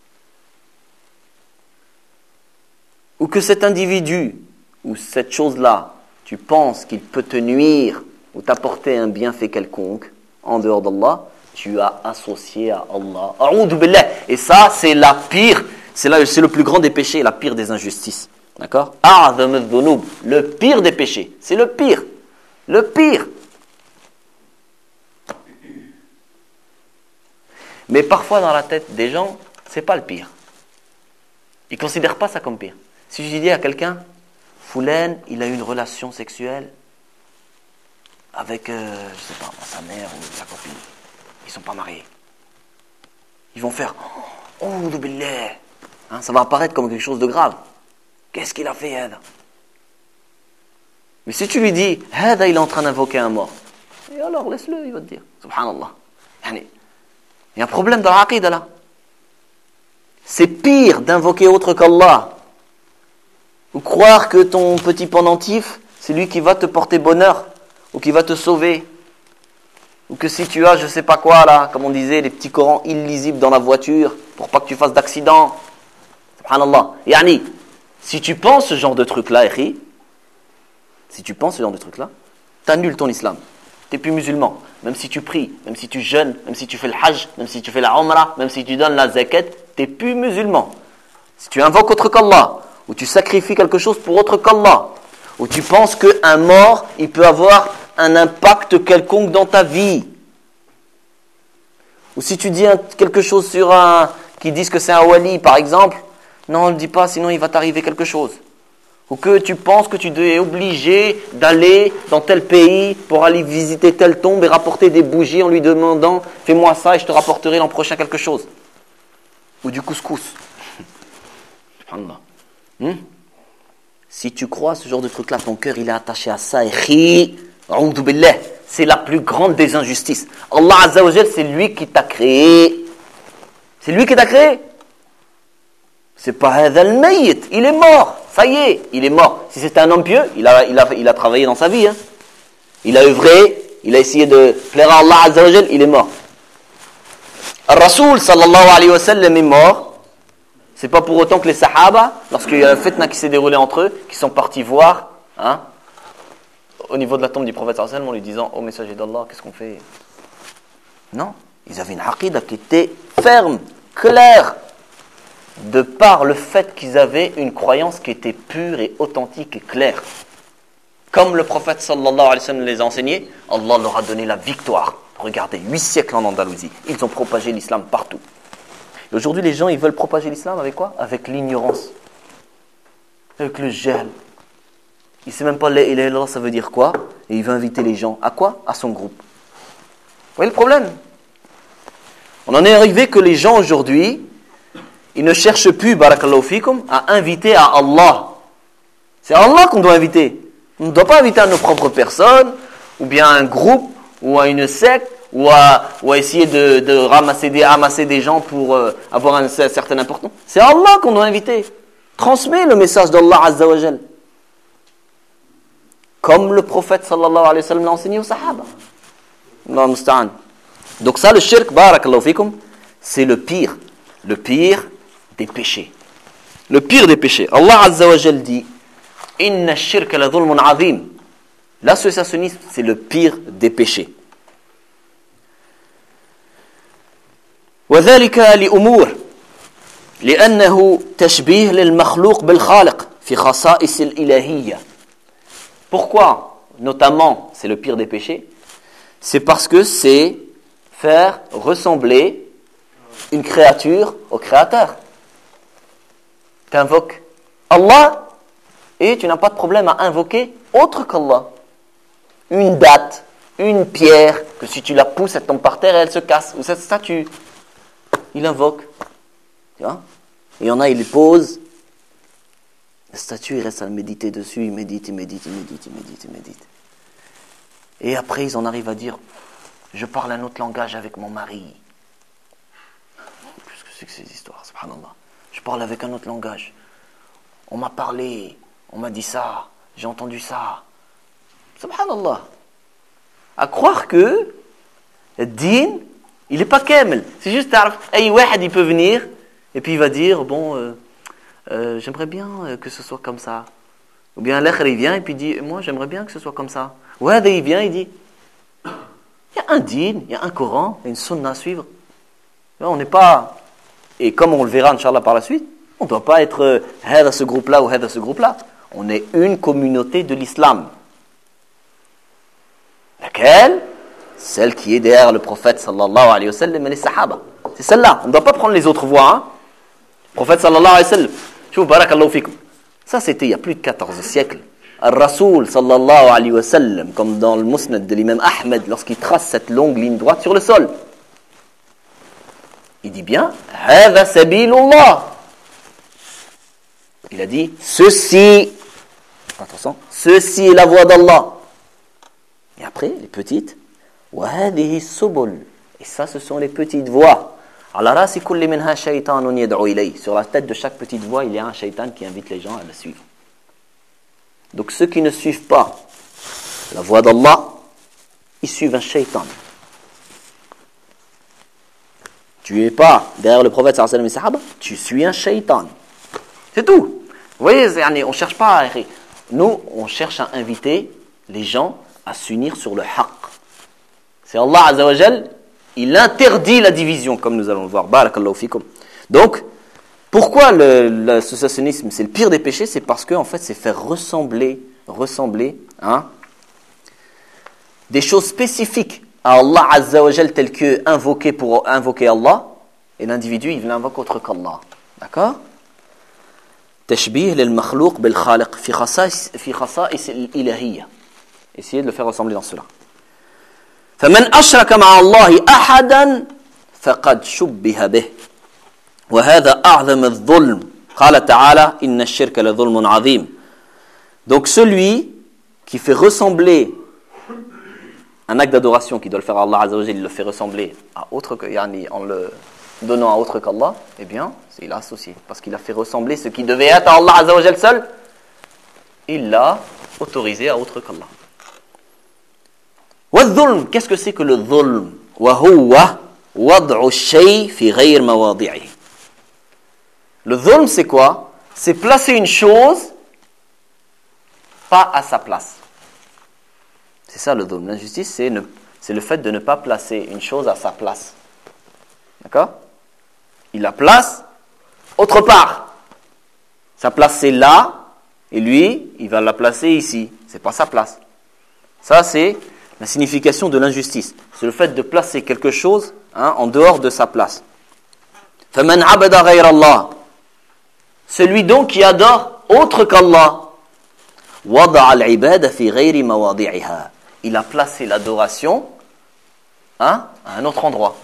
Ou que cet individu, ou cette chose-là, tu penses qu'il peut te nuire ou t'apporter un bienfait quelconque en dehors d'Allah, tu as associé à Allah. A'oudhu billah. Et ça, c'est la pire, c'est, là, c'est le plus grand des péchés, la pire des injustices. D'accord? A'zam al-dhunub, le pire des péchés. C'est le pire. Le pire. Mais parfois, dans la tête des gens, c'est pas le pire. Ils ne considèrent pas ça comme pire. Si je dis à quelqu'un, Foulen, il a eu une relation sexuelle avec, euh, je sais pas, sa mère ou sa copine. Ils sont pas mariés. Ils vont faire, oh, billah. Hein, ça va apparaître comme quelque chose de grave. Qu'est-ce qu'il a fait, Hada? Mais si tu lui dis, Hada, il est en train d'invoquer un mort. Et alors, laisse-le, il va te dire. Subhanallah. Il y a un problème dans l'aqida là. C'est pire d'invoquer autre qu'Allah. Ou croire que ton petit pendentif, c'est lui qui va te porter bonheur. Ou qui va te sauver. Ou que si tu as, je sais pas quoi là, comme on disait, les petits Corans illisibles dans la voiture, pour pas que tu fasses d'accident. Subhanallah. Yani, si tu penses ce genre de truc là, Ekhi, si tu penses ce genre de truc là, t'annules ton islam. T'es plus musulman. Même si tu pries, même si tu jeûnes, même si tu fais le hajj, même si tu fais la umrah, même si tu donnes la zakat, t'es plus musulman. Si tu invoques autre qu'Allah, ou tu sacrifies quelque chose pour autre qu'Allah, ou tu penses qu'un mort, il peut avoir un impact quelconque dans ta vie, ou si tu dis un, quelque chose sur un, qui disent que c'est un wali par exemple, non, ne le dis pas, sinon il va t'arriver quelque chose. Ou que tu penses que tu es obligé d'aller dans tel pays pour aller visiter telle tombe et rapporter des bougies en lui demandant « Fais-moi ça et je te rapporterai l'an prochain quelque chose. » Ou du couscous. hmm? Si tu crois à ce genre de truc-là, ton cœur il est attaché à ça. Et c'est la plus grande des injustices. Allah Azza wa Jal, c'est lui qui t'a créé. C'est lui qui t'a créé. C'est pas hadha al-mayyit, il est mort. Ça y est, il est mort. Si c'était un homme pieux, il a, il a, il a travaillé dans sa vie. Hein. Il a œuvré, il a essayé de plaire à Allah Azza wa Jal, il est mort. Al-Rasoul sallallahu alayhi wa sallam est mort. C'est pas pour autant que les Sahaba, lorsqu'il y a un fitna qui s'est déroulé entre eux, qui sont partis voir, hein, au niveau de la tombe du prophète sallallahu alayhi wa sallam, en lui disant « Oh messager d'Allah, qu'est-ce qu'on fait ?» Non, ils avaient une aqida qui était ferme, claire, de par le fait qu'ils avaient une croyance qui était pure et authentique et claire. Comme le prophète sallallahu alayhi wa sallam les a enseignés, Allah leur a donné la victoire. Regardez, huit siècles en Andalousie, ils ont propagé l'islam partout. Et aujourd'hui, les gens, ils veulent propager l'islam avec quoi? Avec l'ignorance, avec le gel. Il ne sait même pas la ilaha illallah, ça veut dire quoi? Et il veut inviter les gens à quoi? À son groupe. Vous voyez le problème? On en est arrivé que les gens aujourd'hui, ils ne cherchent plus, barakallahu fikum, à inviter à Allah. C'est Allah qu'on doit inviter. On ne doit pas inviter à nos propres personnes, ou bien à un groupe, ou à une secte, ou à, ou à essayer de, de ramasser, des, amasser des gens pour euh, avoir un, un certain importance. C'est Allah qu'on doit inviter. Transmets le message d'Allah Azza wa Jal. Comme le prophète sallallahu alayhi wa sallam l'a enseigné aux Sahaba. Allah musta'an. Donc ça, le shirk, barakallahu fikum, c'est le pire. Le pire des péchés. Le pire des péchés. Allah Azza wa Jal dit Inna shirka la dhulmun azim. L'associationnisme, c'est le pire des péchés. وذلك لأمور لأنه تشبيه للمخلوق بالخالق في خصائص الإلهية. Pourquoi, notamment, c'est le pire des péchés? C'est parce que c'est faire ressembler une créature au créateur. Tu invoques Allah et tu n'as pas de problème à invoquer autre qu'Allah. Une date, une pierre, que si tu la pousses, elle tombe par terre et elle se casse. Ou cette statue, il invoque. Tu vois? Et il y en a, il les pose. La statue, il reste à méditer dessus, il médite, il médite, il médite, il médite, il médite. Et après, ils en arrivent à dire, je parle un autre langage avec mon mari. Qu'est-ce que c'est que ces histoires, subhanallah. Je parle avec un autre langage. On m'a parlé, on m'a dit ça, j'ai entendu ça. Subhanallah. À croire que le din, il n'est pas kamel. C'est juste, ay wahad, il peut venir, et puis il va dire, bon, euh, euh, j'aimerais bien que ce soit comme ça. Ou bien l'autre, il vient et puis il dit, moi j'aimerais bien que ce soit comme ça. Ou ouais, il vient, il dit, il y a un din, il y a un Coran, il y a une sunna à suivre. On n'est pas, et comme on le verra, Inch'Allah, par la suite, on ne doit pas être head à ce groupe-là ou head à ce groupe-là. On est une communauté de l'islam. Laquelle? Celle qui est derrière le prophète sallallahu alayhi wa sallam et les sahaba. C'est celle-là. On ne doit pas prendre les autres voies. Hein? Le prophète sallallahu alayhi wa sallam. Chouf, barakallahu fikum. Ça, c'était il y a plus de quatorze siècles. Al-Rasoul sallallahu alayhi wa sallam, comme dans le Musnad de l'imam Ahmed, lorsqu'il trace cette longue ligne droite sur le sol. Il dit bien, Hada sabilullah. Il a dit, ceci, attention, ceci est la voie d'Allah. Et après, les petites, وَهَذِهِ السُّبُلُ. Et ça, ce sont les petites voies. عَلَى رَاسِ كُلِّ مِنْهَا شَيْطَانٌ يَدْعُو إِلَيْهِ. Sur la tête de chaque petite voie, il y a un shaitan qui invite les gens à la suivre. Donc ceux qui ne suivent pas la voie d'Allah, ils suivent un shaitan. Tu n'es pas derrière le prophète sallallahu alayhi wa sallam et sahaba, tu suis un shaitan. C'est tout. Vous voyez, on ne cherche pas à... Nous, on cherche à inviter les gens à s'unir sur le haqq. C'est Allah Azza wa Jal, il interdit la division, comme nous allons le voir. Barakallahu fikum. Donc, pourquoi le, l'associationnisme, c'est le pire des péchés? C'est parce que, en fait, c'est faire ressembler, ressembler, hein, des choses spécifiques à Allah Azza wa Jal, telles que invoquer pour invoquer Allah, et l'individu, il n'invoque autre qu'Allah. D'accord? تشبيه للمخلوق بالخالق في خصائص في خصائص الإلهية. Essayez de le faire ressembler dans cela. فمن أشرك مع الله أحدا فقد شبه به وهذا أعظم الظلم قال تعالى إن الشرك لظلم عظيم. Donc celui qui fait ressembler un acte d'adoration qui doit le faire à Allah Azza wa Jalla, il le fait ressembler à autre que yani en le donnant à autre qu'Allah, eh bien, c'est, il a associé. Parce qu'il a fait ressembler ce qui devait être à Allah Azza wa Jal seul, il l'a autorisé à autre qu'Allah. Wa-dhulm, qu'est-ce que c'est que le dhulm? Wa huwa wad'u shay fi ghayr mawadi'ihi. Le dhulm, c'est quoi? C'est placer une chose pas à sa place. C'est ça le dhulm. L'injustice, c'est, ne, c'est le fait de ne pas placer une chose à sa place. D'accord? Il la place autre part. Sa place c'est là, et lui, il va la placer ici. C'est pas sa place. Ça, c'est la signification de l'injustice. C'est le fait de placer quelque chose hein, en dehors de sa place. فَمَنْ عَبَدَ غَيْرَ اللَّهِ. Celui donc qui adore autre qu'Allah. وَضَعَ الْعِبَادَ فِي غَيْرِ مَوَاضِعِهَا. Il a placé l'adoration hein, à un autre endroit.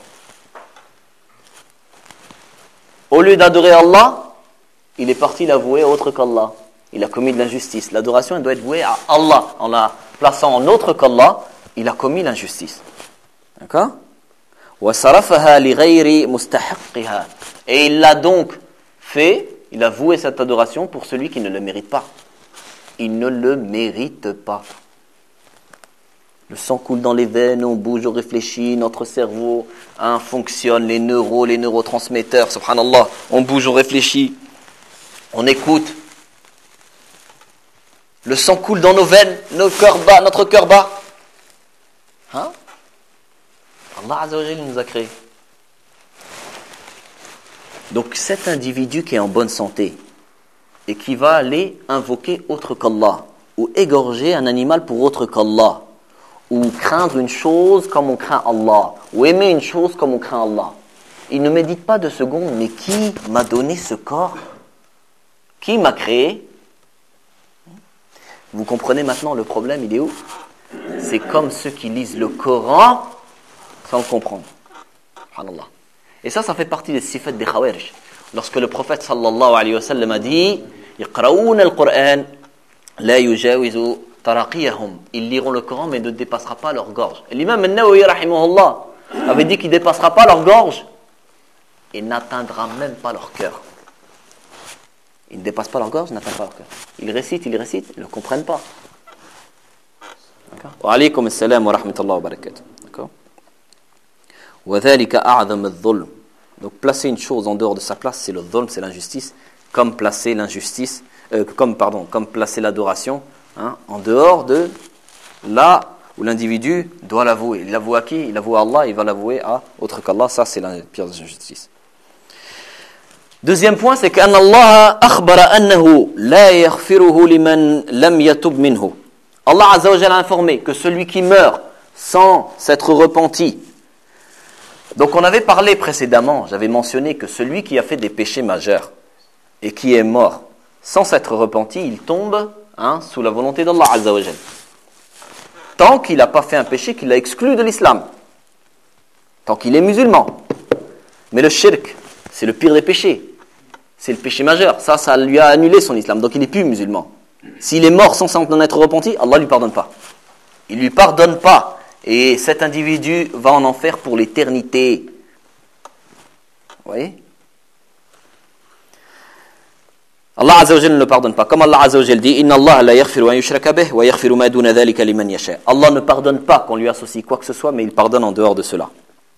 Au lieu d'adorer Allah, il est parti la vouer autre qu'Allah. Il a commis de l'injustice. L'adoration, elle doit être vouée à Allah. En la plaçant en autre qu'Allah, il a commis l'injustice. D'accord? وَصَرَفَهَا لِغَيْرِ مُسْتَحِقِّهَا. Et il l'a donc fait, il a voué cette adoration pour celui qui ne le mérite pas. Il ne le mérite pas. Le sang coule dans les veines, on bouge, on réfléchit, notre cerveau hein, fonctionne, les neuros, les neurotransmetteurs, subhanallah, on bouge, on réfléchit, on écoute. Le sang coule dans nos veines, nos cœurs bat, notre cœur bat. Hein? Allah Azza wa Jalla nous a créés. Donc cet individu qui est en bonne santé et qui va aller invoquer autre qu'Allah, ou égorger un animal pour autre qu'Allah, ou craindre une chose comme on craint Allah, ou aimer une chose comme on craint Allah, il ne médite pas deux secondes, mais qui m'a donné ce corps? Qui m'a créé? Vous comprenez maintenant le problème, il est où? C'est comme ceux qui lisent le Coran sans le comprendre. Subhanallah. Et ça, ça fait partie des sifat des khawarij. Lorsque le prophète sallallahu alayhi wa sallam a dit « Yaqra'ouna al-Qur'an, la yujawizu taraqiyahum » Ils liront le Coran, mais ne dépassera pas leur gorge. Et l'imam al-Nawawi, rahimahullah, avait dit qu'il ne dépassera pas leur gorge et n'atteindra même pas leur cœur. Ils ne dépassent pas leur gorge, n'atteignent pas leur cœur. Ils récitent, ils récitent, ils ne le comprennent pas. D'accord. Wa alaykum assalam wa rahmatullahi wa barakatuh. D'accord. Wa dhalika a'zam adh-dhulm. Donc placer une chose en dehors de sa place, c'est le dhulm, c'est l'injustice, comme placer l'injustice, euh, comme pardon, comme placer l'adoration hein, en dehors de là où l'individu doit l'avouer. Il l'avoue à qui? Il l'avoue à Allah, il va l'avouer à autre qu'Allah. Ça, c'est la pire des injustices. Deuxième point, c'est qu'Anna Allah akhbara annahu la yaghfiruhu liman lam yatub minhu. Allah Azza wa Jalla a informé que celui qui meurt sans s'être repenti. Donc on avait parlé précédemment, j'avais mentionné que celui qui a fait des péchés majeurs et qui est mort sans s'être repenti, il tombe hein, sous la volonté d'Allah Azza wa Jalla. Tant qu'il n'a pas fait un péché qui l'a exclu de l'islam. Tant qu'il est musulman. Mais le shirk, c'est le pire des péchés. C'est le péché majeur. Ça, ça lui a annulé son islam. Donc il n'est plus musulman. S'il est mort sans s'en être repenti, Allah ne lui pardonne pas. Il ne lui pardonne pas. Et cet individu va en enfer pour l'éternité. Vous voyez? Allah Azza wa Jalla ne le pardonne pas. Comme Allah Azza wa Jalla dit, Inna Allah la yaghfiru an yushraka bih wa yaghfiru ma duna dhalika liman yasha. Allah ne pardonne pas qu'on lui associe quoi que ce soit, mais il pardonne en dehors de cela.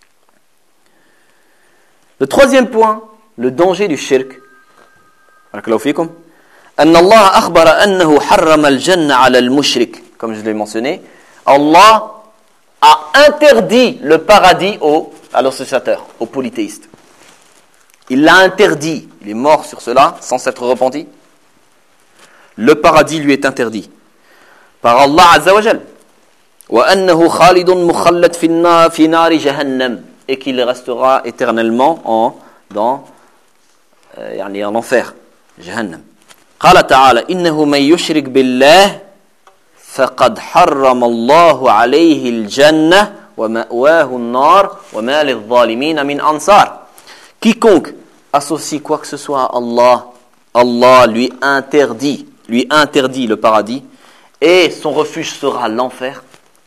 Le troisième point, le danger du shirk. Barakallahu fikum. Anna Allah akhbara annahu harrama al-janna 'ala al-mushrik. Comme je l'ai mentionné, Allah a interdit le paradis aux, à l'associateur, aux polythéistes. Il l'a interdit. Il est mort sur cela, sans s'être repenti. Le paradis lui est interdit. Par Allah Azza wa Jal. Wa annahu khalidun mukhallad fi nari jahannam. Et qu'il restera éternellement en, dans, euh, yani en enfer. Jahannam. Qala ta'ala, innahu man yushrik billah, faqad harrama Allahu alayhi al-jannah, wa ma'wahu an-nar, wa ma lil-zalimina min ansar. Quiconque associe quoi que ce soit à Allah, Allah lui interdit, lui interdit le paradis, et son refuge sera l'enfer. D'accord ?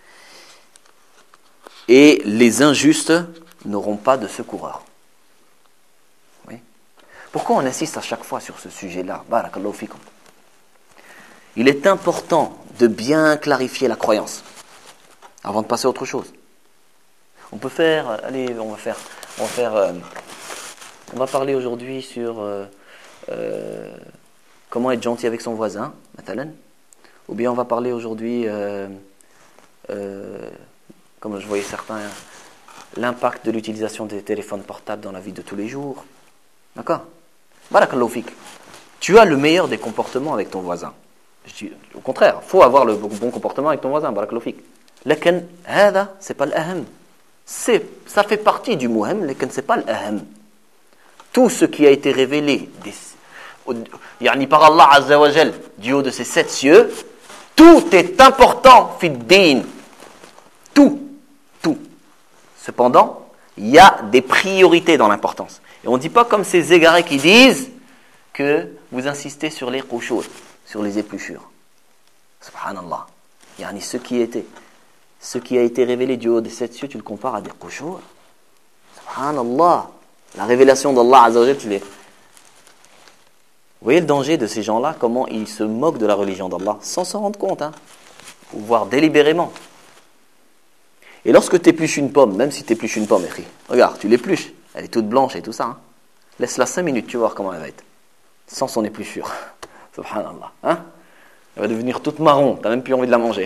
Et les injustes n'auront pas de secoureur. Oui. Pourquoi on insiste à chaque fois sur ce sujet-là ? Barakallahu fikum. Il est important de bien clarifier la croyance avant de passer à autre chose. On peut faire, allez, on va faire, on va faire, euh, on va parler aujourd'hui sur euh, euh, comment être gentil avec son voisin, matalan. Ou bien on va parler aujourd'hui, euh, euh, comme je voyais certains, l'impact de l'utilisation des téléphones portables dans la vie de tous les jours. D'accord ? Barakallahu fik. Tu as le meilleur des comportements avec ton voisin. Je dis, au contraire, il faut avoir le bon comportement avec ton voisin. Barakallahu fik. Lakin, hada, c'est pas l'aham. C'est, ça fait partie du muhim, lakin c'est pas l'aham. Tout ce qui a été révélé des, yani par Allah Azza wa Jal, du haut de ces sept cieux, tout est important, fid din. Tout. Tout. Cependant, il y a des priorités dans l'importance. Et on ne dit pas comme ces égarés qui disent que vous insistez sur les qouchour, sur les épluchures. Subhanallah. Yani ce qui était, ce qui a été révélé du haut des sept cieux, tu le compares à des qouchour. Subhanallah. La révélation d'Allah Azza wa Jalla, tu les... Vous voyez le danger de ces gens-là, comment ils se moquent de la religion d'Allah, sans s'en rendre compte. Hein. ou voire délibérément. Et lorsque tu épluches une pomme, même si tu épluches une pomme, écrit, regarde, tu l'épluches, elle est toute blanche et tout ça, hein. Laisse-la cinq minutes, tu vas voir comment elle va être. Sans son épluchure. Subhanallah. Hein? Elle va devenir toute marron, tu n'as même plus envie de la manger.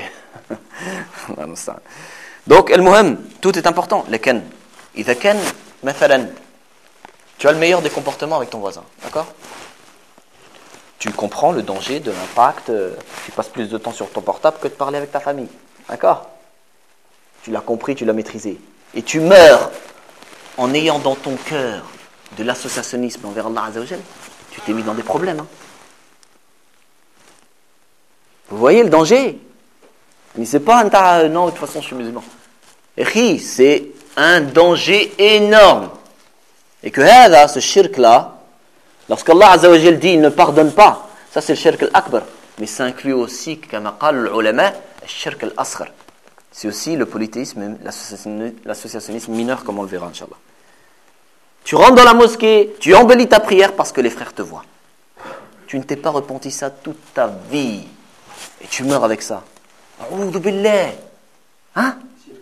Donc, al-muhim, tout est important. Lequel إذا كان مثلا tu as le meilleur des comportements avec ton voisin, d'accord? Tu comprends le danger de l'impact, tu passes plus de temps sur ton portable que de parler avec ta famille, d'accord? Tu l'as compris, tu l'as maîtrisé. Et tu meurs en ayant dans ton cœur de l'associationnisme envers Allah Azza wa Jal, tu t'es mis dans des problèmes. Hein. Vous voyez le danger? Mais c'est pas un non, de toute façon je suis musulman. Et c'est un danger énorme. Et que hada, ce shirk-là, lorsqu'Allah Azza wa Jal dit il ne pardonne pas, ça c'est le shirk al-akbar. Mais ça inclut aussi, comme قال العلماء, le shirk al-asghar. C'est aussi le polythéisme, l'associationnisme mineur, comme on le verra, Inch'Allah. Tu rentres dans la mosquée, tu embellis ta prière parce que les frères te voient. Tu ne t'es pas repenti ça toute ta vie. Et tu meurs avec ça. A'oudou billah. Hein?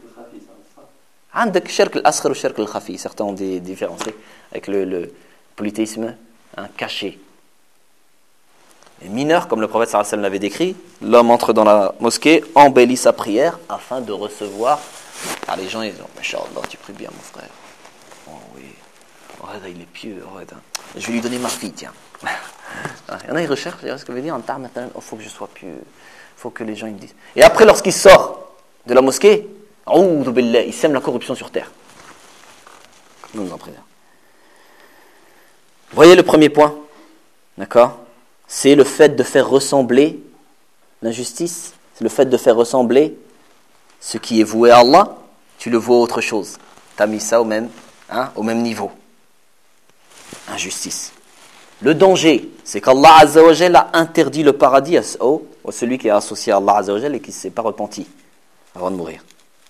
عندك الشرك الأصغر والشرك الخفي. Certains ont des différenciés avec le, le polythéisme hein, caché. Et mineur, comme le prophète sallallahu alayhi wa sallam l'avait décrit, l'homme entre dans la mosquée, embellit sa prière afin de recevoir. Alors les gens ils disent, Masha'Allah, tu pries bien mon frère. Oh oui, oh, il est pieux. Oh, je vais lui donner ma fille, tiens. Il y en a, ils recherchent, ce que veut dire, il faut que je sois pieux, il faut que les gens ils me disent. Et après, lorsqu'il sort de la mosquée, il sème la corruption sur terre. Nous en prions. Voyez le premier point, d'accord? C'est le fait de faire ressembler l'injustice, c'est le fait de faire ressembler ce qui est voué à Allah, tu le vois autre chose. Tu as mis ça au même, hein, au même niveau. Injustice. Le danger, c'est qu'Allah Azza wa Jal a interdit le paradis à celui qui est associé à Allah Azza wa Jal et qui ne s'est pas repenti avant de mourir.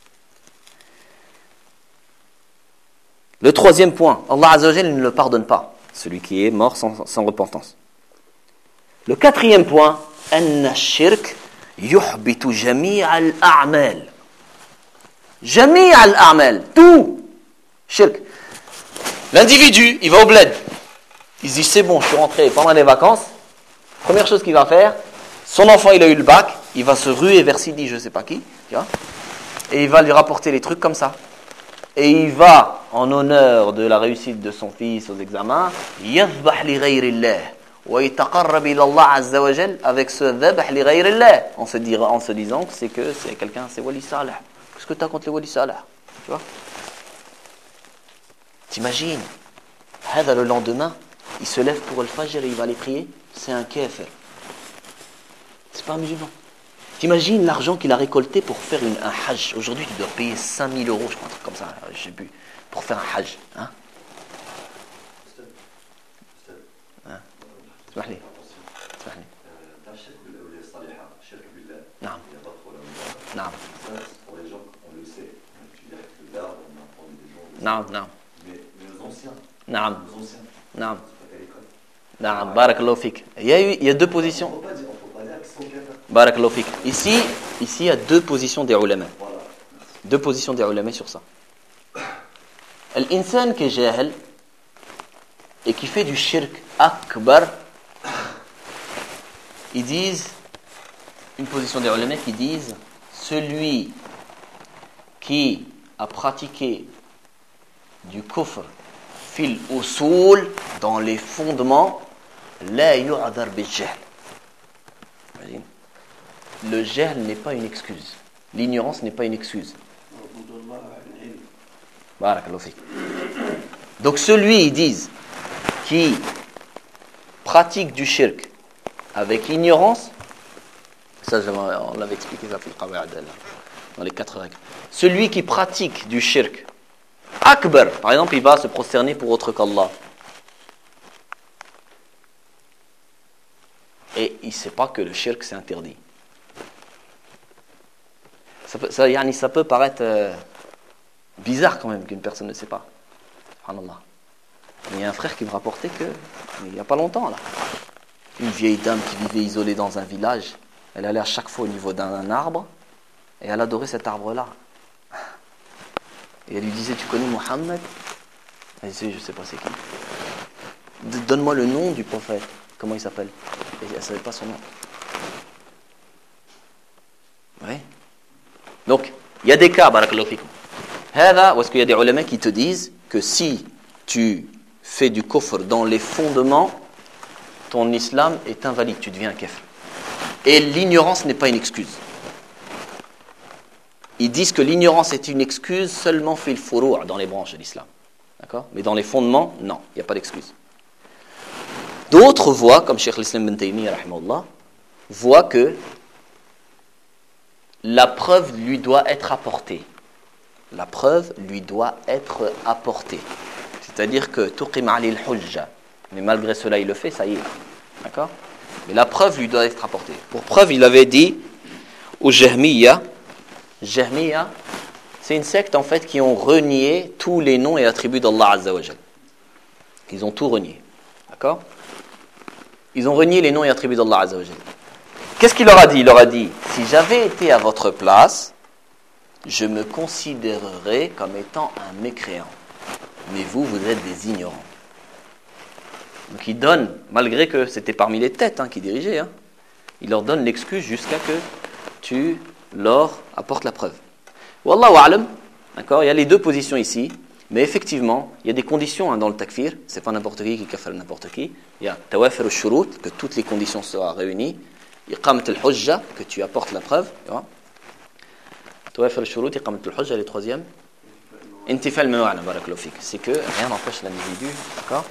Le troisième point, Allah Azza wa Jal ne le pardonne pas, celui qui est mort sans, sans repentance. Le quatrième point, أن الشرك يحبط جميع الأعمال. جميع الأعمال, tout. Shirk. L'individu, il va au bled. Il se dit, c'est bon, je suis rentré pendant les vacances. Première chose qu'il va faire, son enfant, il a eu le bac, il va se ruer vers Sidi, je ne sais pas qui, tu vois, et il va lui rapporter les trucs comme ça. Et il va, en honneur de la réussite de son fils aux examens, يذبح لغير الله. ويتقرب إلى الله عز وجل avec ce ذبح لغير الله en se disant, en se disant que c'est que c'est quelqu'un, c'est Wali Salah. Qu'est-ce que tu as contre les Wali Salah? Tu vois? T'imagines? هذا le lendemain, il se lève pour le fajr et il va aller prier. C'est un kafir. C'est pas un musulman. T'imagines l'argent qu'il a récolté pour faire une, un hajj. Aujourd'hui, tu dois payer cinq mille euros, je crois, un truc comme ça, je sais plus, pour faire un hajj. Hein? اسمح لي اسمح لي نعم نعم نعم نعم نعم نعم نعم بارك الله فيك. Il y a eu, il y a deux positions. بارك الله فيك. Ici, ici il y a deux positions des ulama. Deux positions des ulama sur ça. L'insan qui est jahil et qui fait du shirk akbar, ils disent, une position des ulama qui disent, celui qui a pratiqué du kufr fil usul, dans les fondements, la yu'adhar bil jahl. Le jahl n'est pas une excuse. L'ignorance n'est pas une excuse. Barakallahu fik. Donc celui, ils disent, qui pratique du shirk avec ignorance, ça on l'avait expliqué ça dans les quatre règles. Celui qui pratique du shirk akbar, par exemple, il va se prosterner pour autre qu'Allah. Et il ne sait pas que le shirk c'est interdit. Ça peut, ça, yani, ça peut paraître euh, bizarre quand même qu'une personne ne sait pas. Subhanallah. Il y a un frère qui me rapportait que, il n'y a pas longtemps là, une vieille dame qui vivait isolée dans un village, elle allait à chaque fois au niveau d'un arbre, et elle adorait cet arbre-là. Et elle lui disait, tu connais Mohammed? Elle disait, je ne sais pas c'est qui. Donne-moi le nom du prophète. Comment il s'appelle? Et elle ne savait pas son nom. Oui. Donc, il y a des cas, barakallahu fikum. Hada, ou est-ce qu'il y a des ulama qui te disent que si tu fais du kufr dans les fondements, ton islam est invalide, tu deviens un kafir. Et l'ignorance n'est pas une excuse. Ils disent que l'ignorance est une excuse seulement fil furu' dans les branches de l'islam. D'accord? Mais dans les fondements, non, il n'y a pas d'excuse. D'autres voient, comme Cheikh l'Islam ibn Taymiyyah, rahimahullah, voient que la preuve lui doit être apportée. La preuve lui doit être apportée. C'est-à-dire que tuqim ali al-hujja. Mais malgré cela, il le fait, ça y est. D'accord? Mais la preuve lui doit être apportée. Pour preuve, il avait dit au Jahmiya, Jahmiya, c'est une secte en fait qui ont renié tous les noms et attributs d'Allah Azza wa Jal. Ils ont tout renié. D'accord? Ils ont renié les noms et attributs d'Allah Azza wa Jal. Qu'est-ce qu'il leur a dit? Il leur a dit, si j'avais été à votre place, je me considérerais comme étant un mécréant. Mais vous, vous êtes des ignorants. Donc il donne, malgré que c'était parmi les têtes hein, qui dirigeaient, hein, il leur donne l'excuse jusqu'à que tu leur apportes la preuve. Wallahu a'lam, d'accord, il y a les deux positions ici, mais effectivement, il y a des conditions hein, dans le takfir, c'est pas n'importe qui qui kafir n'importe qui. Il y a tawafir al-shurut, que toutes les conditions soient réunies, iqamat al-hujja, que tu apportes la preuve, tawafir al-shurut, iqamat al-hujja, les troisième. Intifal mawa'na, barakallahu fik, c'est que rien n'empêche l'individu, d'accord,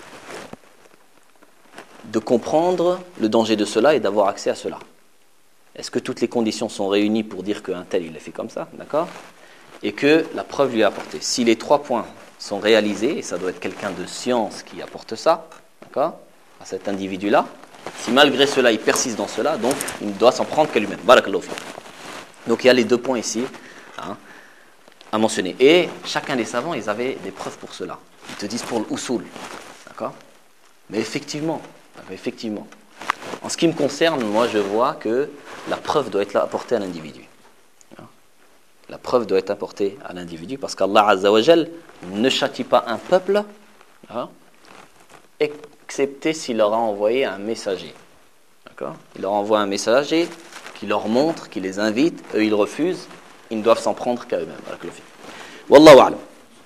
de comprendre le danger de cela et d'avoir accès à cela. Est-ce que toutes les conditions sont réunies pour dire qu'un tel il l'a fait comme ça, d'accord? Et que la preuve lui est apportée. Si les trois points sont réalisés, et ça doit être quelqu'un de science qui apporte ça, d'accord, à cet individu-là, si malgré cela il persiste dans cela, donc il doit s'en prendre qu'à lui-même. Barakallahu fik. Donc il y a les deux points ici hein, à mentionner. Et chacun des savants, ils avaient des preuves pour cela. Ils te disent pour le usul, d'accord? Mais effectivement, effectivement, en ce qui me concerne, moi je vois que la preuve doit être apportée à l'individu. La preuve doit être apportée à l'individu parce qu'Allah Azza wa Jal ne châtie pas un peuple hein, excepté s'il leur a envoyé un messager. D'accord? Il leur envoie un messager qui leur montre, qui les invite, eux ils refusent, ils ne doivent s'en prendre qu'à eux-mêmes. Wallahu a'lam.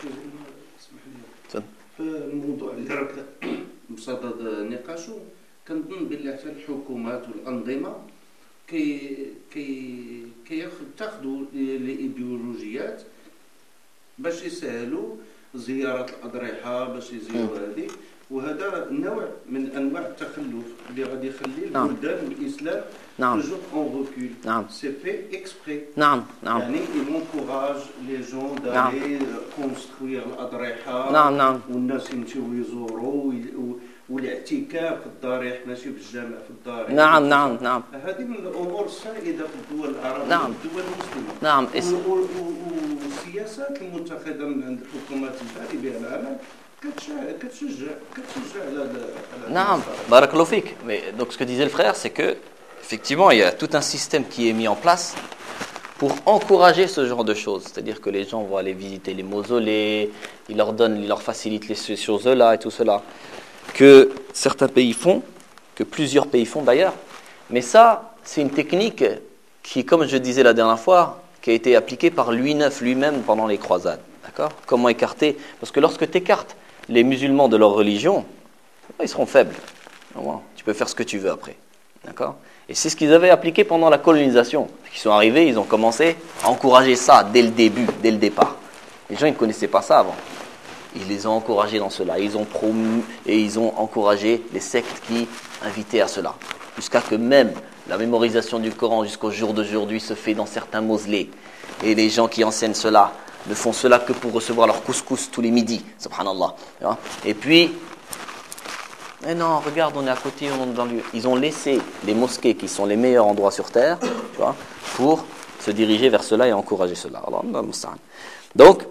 الموضوع اللي راك بصدد نقاشه كنظن بلي حتى الحكومات والانظمه كي كي كياخذوا الايديولوجيات باش يسهلوا زياره الاضرحه باش يزيروا هذه وهذا نوع من انواع التخلف اللي غادي يخلي البلدان والاسلام نعم toujours en recul. نعم C'est fait exprès. نعم نعم يعني il encourage les gens d'aller construire الأضرحة. نعم نعم والناس يمشيو يزوروا والاعتكاف في الضريح ماشي بالجامع في الضريح. نعم نعم نعم هذه من الأمور السائدة في الدول العربية نعم والدول المسلمة. نعم والسياسات المتخذة من عند الحكومات البالغة بها العمل كتشجع كتشجع على نعم barakallahu fik. Mais donc ce que disait le frère, c'est que effectivement, il y a tout un système qui est mis en place pour encourager ce genre de choses. C'est-à-dire que les gens vont aller visiter les mausolées, ils leur donnent, ils leur facilitent les choses-là et tout cela, que certains pays font, que plusieurs pays font d'ailleurs. Mais ça, c'est une technique qui, comme je disais la dernière fois, qui a été appliquée par Louis neuf lui-même pendant les croisades. D'accord ? Comment écarter ? Parce que lorsque tu écartes les musulmans de leur religion, ils seront faibles. Tu peux faire ce que tu veux après. D'accord ? Et c'est ce qu'ils avaient appliqué pendant la colonisation. Ils sont arrivés, ils ont commencé à encourager ça dès le début, dès le départ. Les gens, ils ne connaissaient pas ça avant. Ils les ont encouragés dans cela. Ils ont promu et ils ont encouragé les sectes qui invitaient à cela. Jusqu'à que même la mémorisation du Coran jusqu'au jour d'aujourd'hui se fait dans certains mausolées. Et les gens qui enseignent cela ne font cela que pour recevoir leur couscous tous les midis. Subhanallah. Et puis... Mais non, regarde, on est à côté, on est dans le... Ils ont laissé les mosquées qui sont les meilleurs endroits sur terre, tu vois, pour se diriger vers cela et encourager cela. Donc,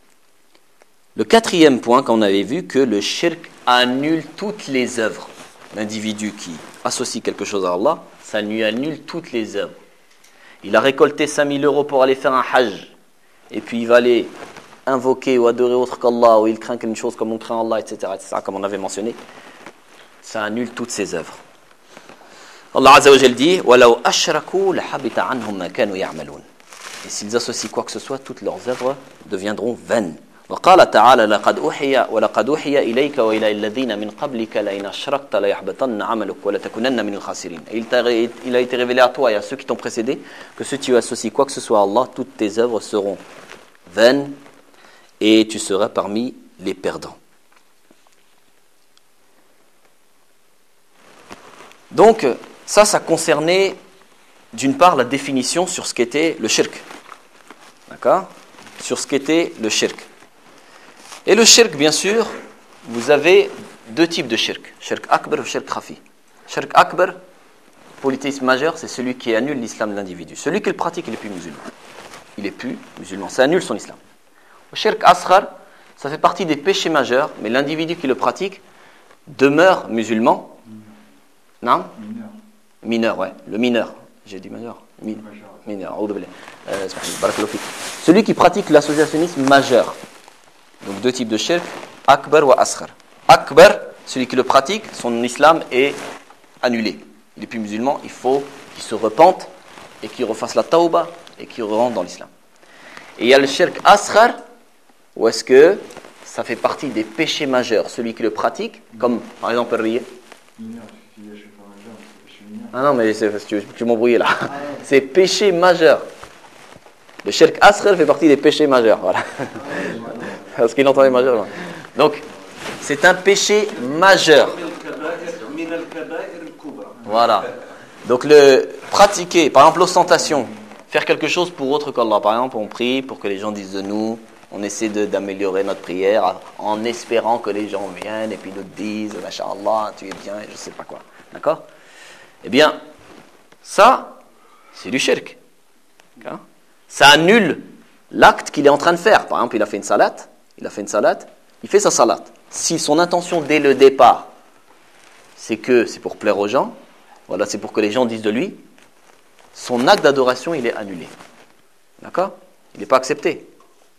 le quatrième point qu'on avait vu, que le shirk annule toutes les œuvres. L'individu qui associe quelque chose à Allah, ça lui annule toutes les œuvres. il a récolté cinq mille euros pour aller faire un hajj, et puis il va aller invoquer ou adorer autre qu'Allah, ou il craint quelque chose comme on craint Allah, et cetera, et cetera, comme on avait mentionné, ça annule toutes ses œuvres. Allah Azza wa Jal dit وَلَوْ أَشْرَكُوا لَحَبِطَ عَنْهُمْ مَا كَانُوا يَعْمَلُونَ. Et s'ils associent quoi que ce soit, toutes leurs œuvres deviendront vaines. وقال تعالى لقد أوحي ولقد أوحي إليك وإلى الذين من قبلك لئن أشركت ليحبطن عملك ولتكونن من الخاسرين. Et il, il a été révélé à toi et à ceux qui t'ont précédé que si tu associes quoi que ce soit à Allah, toutes tes œuvres seront vaines et tu seras parmi les perdants. Donc ça, ça concernait d'une part la définition sur ce qu'était le shirk. D'accord ? Sur ce qu'était le shirk. Et le shirk, bien sûr, vous avez deux types de shirk. Shirk akbar ou shirk khafi. Shirk akbar, polythéisme majeur, c'est celui qui annule l'islam de l'individu. Celui qui le pratique, il n'est plus musulman. Il n'est plus musulman, ça annule son islam. Le shirk asghar, ça fait partie des péchés majeurs, mais l'individu qui le pratique demeure musulman. Non ? Mineur. Mineur, ouais. Le mineur. J'ai dit majeur. Min- mineur. Euh, celui qui pratique l'associationnisme majeur. Donc deux types de shirk, akbar ou asghar. Akbar, celui qui le pratique, son islam est annulé. Il n'est plus musulman, il faut qu'il se repente et qu'il refasse la tauba et qu'il rentre dans l'islam. Et il y a le shirk asghar, où est-ce que ça fait partie des péchés majeurs, celui qui le pratique, comme par exemple le riya. Ah non, mais c'est, tu, tu m'embrouilles là. C'est péché majeur. Le shirk asghar fait partie des péchés majeurs, voilà. Parce qu'il entendait majeur. Donc, c'est un péché majeur. Voilà. Donc, le pratiquer, par exemple, l'ostentation, faire quelque chose pour autre qu'Allah. Par exemple, on prie pour que les gens disent de nous, on essaie de, d'améliorer notre prière en espérant que les gens viennent et puis nous disent, Masha'Allah, tu es bien, et je ne sais pas quoi. D'accord ? Eh bien, ça, c'est du shirk. D'accord ? Ça annule l'acte qu'il est en train de faire. Par exemple, il a fait une salate. Il a fait une salade, il fait sa salade. Si son intention dès le départ, c'est que c'est pour plaire aux gens, voilà, c'est pour que les gens disent de lui, son acte d'adoration, il est annulé. D'accord ? Il n'est pas accepté.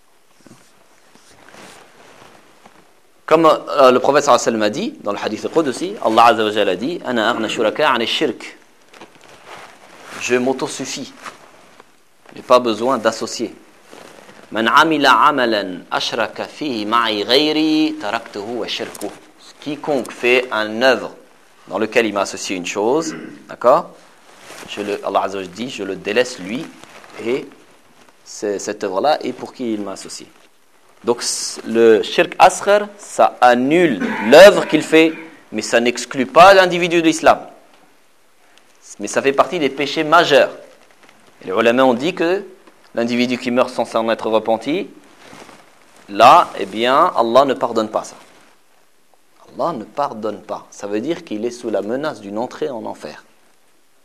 Comme euh, le prophète sallallahu alayhi wa sallam a dit, dans le hadith al-Qudsi, Allah Azza wa Jalla a dit, Ana aghna shuraka an ash-shirk. Je m'autosuffis. Je n'ai pas besoin d'associer. Man amila amalan ashraka fihi ma'i ghayri taraktuhu wa shirkuhu. Quiconque fait un œuvre dans lequel il m'a associé une chose, d'accord ? Je le, Allah Azza wa Jalla dit, je le délaisse lui et cette œuvre-là est pour qui il m'a associé. Donc le shirk asghar, ça annule l'œuvre qu'il fait, mais ça n'exclut pas l'individu de l'islam. Mais ça fait partie des péchés majeurs. Et les ulama ont dit que l'individu qui meurt sans s'en être repenti, là, eh bien, Allah ne pardonne pas ça. Allah ne pardonne pas. Ça veut dire qu'il est sous la menace d'une entrée en enfer. D'accord ?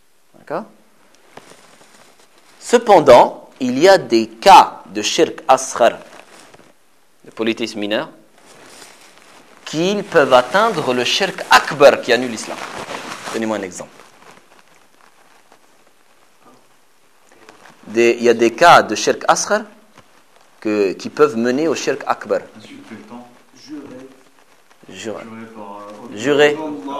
Cependant, il y a des cas de shirk asghar, de polythéisme mineur, qui peuvent atteindre le shirk akbar qui annule l'islam. Donnez-moi un exemple. Des, il y a des cas de shirk asghar que, qui peuvent mener au shirk akbar. Jurer. Jurer. Jurer.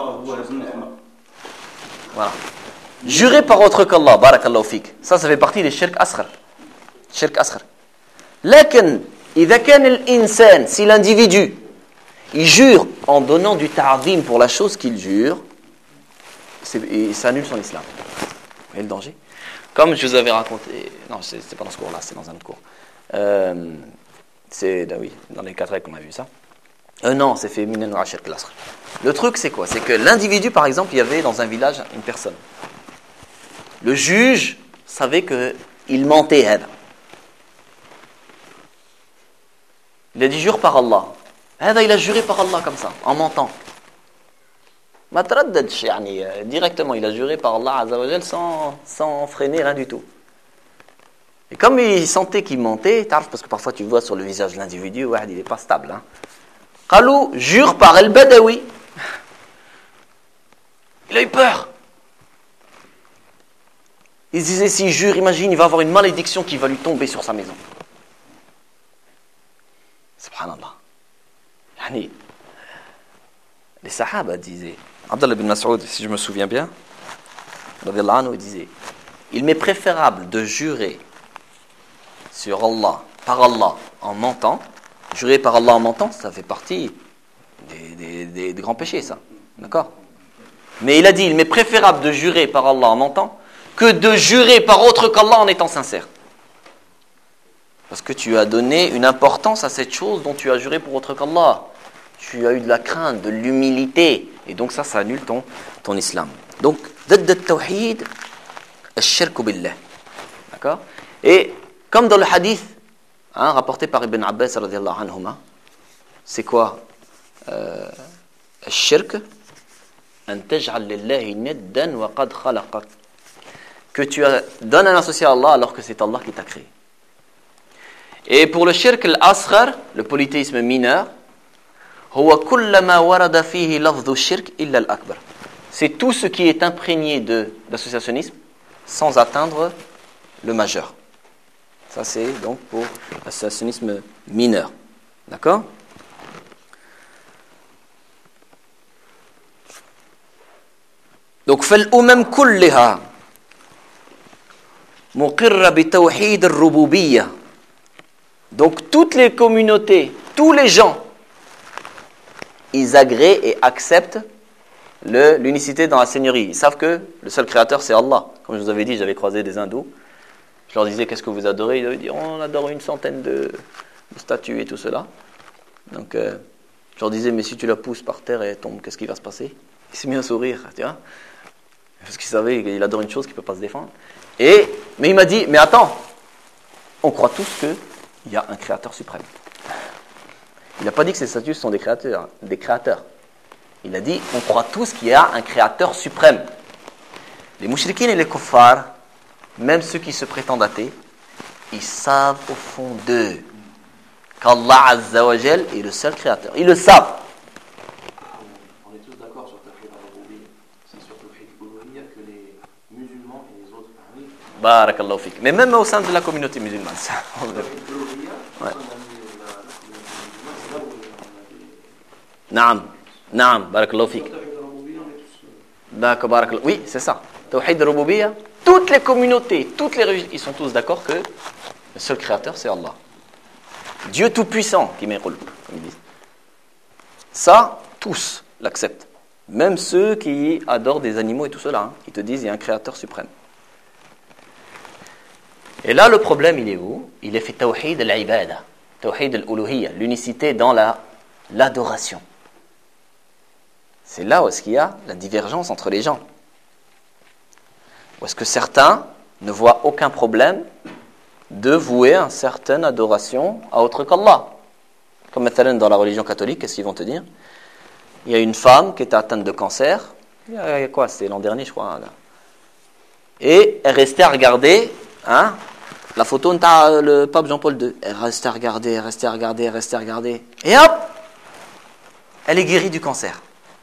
Voilà. Jurer par autre qu'Allah, barakallahu fik. Ça, ça fait partie des shirk asghar. Shirk asghar. Lakin, idha kan al-insan, si l'individu, il jure en donnant du ta'zim pour la chose qu'il jure, c'est, et ça annule son islam. Vous voyez le danger ? Comme je vous avais raconté, non, c'est, c'est pas dans ce cours-là, c'est dans un autre cours. Euh, c'est, oui, dans les quatre règles qu'on a vu ça. Euh, non, c'est fait Minan wa Shirk al-Asghar. Le truc, c'est quoi ? C'est que l'individu, par exemple, il y avait dans un village une personne. Le juge savait qu'il mentait, elle. Il a dit jure par Allah. Il a juré par Allah comme ça, en mentant. Directement, il a juré par Allah Azza wa Jal sans, sans freiner, rien du tout. Et comme il sentait qu'il mentait, parce que parfois tu vois sur le visage de l'individu, ouais, il n'est pas stable. Hein. Qalou, jure par El-Badawi. Il a eu peur. Il se disait, s'il jure, imagine, il va avoir une malédiction qui va lui tomber sur sa maison. Subhanallah. Yani, les Sahaba disaient, Abdallah ibn Mas'ud, si je me souviens bien, il disait, il m'est préférable de jurer sur Allah, par Allah, en mentant. Jurer par Allah en mentant, ça fait partie des, des, des, des grands péchés, ça. D'accord? Mais il a dit, il m'est préférable de jurer par Allah en mentant que de jurer par autre qu'Allah en étant sincère. Parce que tu as donné une importance à cette chose dont tu as juré pour autre qu'Allah. Tu as eu de la crainte, de l'humilité. Et donc ça, ça annule ton, ton islam. Donc, ضد التوحيد الشرك بالله. D'accord? Et comme dans le hadith, hein, rapporté par Ibn Abbas radiyallahu anhuma, c'est quoi euh, الشرك أن تجعل لله ندا وقد خلقك. Que tu as, donnes un associé à Allah alors que c'est Allah qui t'a créé. Et pour le shirk al-asghar, le polythéisme mineur, هو كل ما ورد فيه لفظ الشرك إلا الأكبر. C'est tout ce qui est imprégné de d'associationnisme sans atteindre le majeur. Ça c'est donc pour l'associationnisme mineur. D'accord? Donc فالأمم كلها مقرة بتوحيد الربوبية. Donc toutes les communautés, tous les gens, ils agréent et acceptent le, l'unicité dans la seigneurie. Ils savent que le seul créateur c'est Allah. Comme je vous avais dit, j'avais croisé des hindous. Je leur disais, qu'est-ce que vous adorez? Ils allaient dire, on adore une centaine de, de statues et tout cela. Donc euh, je leur disais, mais si tu la pousses par terre et elle tombe, qu'est-ce qui va se passer? Il s'est mis à sourire, tu vois, parce qu'il savait qu'il adore une chose qui ne peut pas se défendre. Et, mais il m'a dit, mais attends, on croit tous qu'il y a un créateur suprême. Il n'a pas dit que ces statues sont des créateurs, des créateurs. Il a dit, on croit tous qu'il y a un créateur suprême. Les mouchriquines et les kuffars, même ceux qui se prétendent athées, ils savent au fond d'eux qu'Allah Azza wa Jal est le seul créateur. Ils le savent. On est tous d'accord sur Tawhid al-Rububiyya. C'est sur Tawhid al-Uluhiyya que les musulmans et les autres arrivent. Barakallahu fik. Mais même au sein de la communauté musulmane. Ça, on Tawhid al-Uluhiyya, ouais. la communauté musulmane, c'est là où on a des... Naam, naam, barakallahu fik. D'accord, barakallahu. Oui, c'est ça. Tawhid al-Rububiyya, toutes les communautés, toutes les religions, ils sont tous d'accord que le seul créateur, c'est Allah. Dieu tout-puissant, qui met comme ils disent. Ça, tous l'acceptent. Même ceux qui adorent des animaux et tout cela, hein, ils te disent il y a un créateur suprême. Et là, le problème, il est où? Il est fait tawhid al-ibada, tawhid al-uluhiyya, l'unicité dans la, l'adoration. C'est là où est-ce qu'il y a la divergence entre les gens. Où est-ce que certains ne voient aucun problème de vouer une certaine adoration à autre qu'Allah. Comme dans la religion catholique, qu'est-ce qu'ils vont te dire? Il y a une femme qui était atteinte de cancer, il y a quoi? C'était l'an dernier, je crois. Là. Et elle restait à regarder hein, la photo de le pape Jean-Paul deux. Elle restait à regarder, elle restait à regarder, elle restait à regarder. Et hop, elle est guérie du cancer.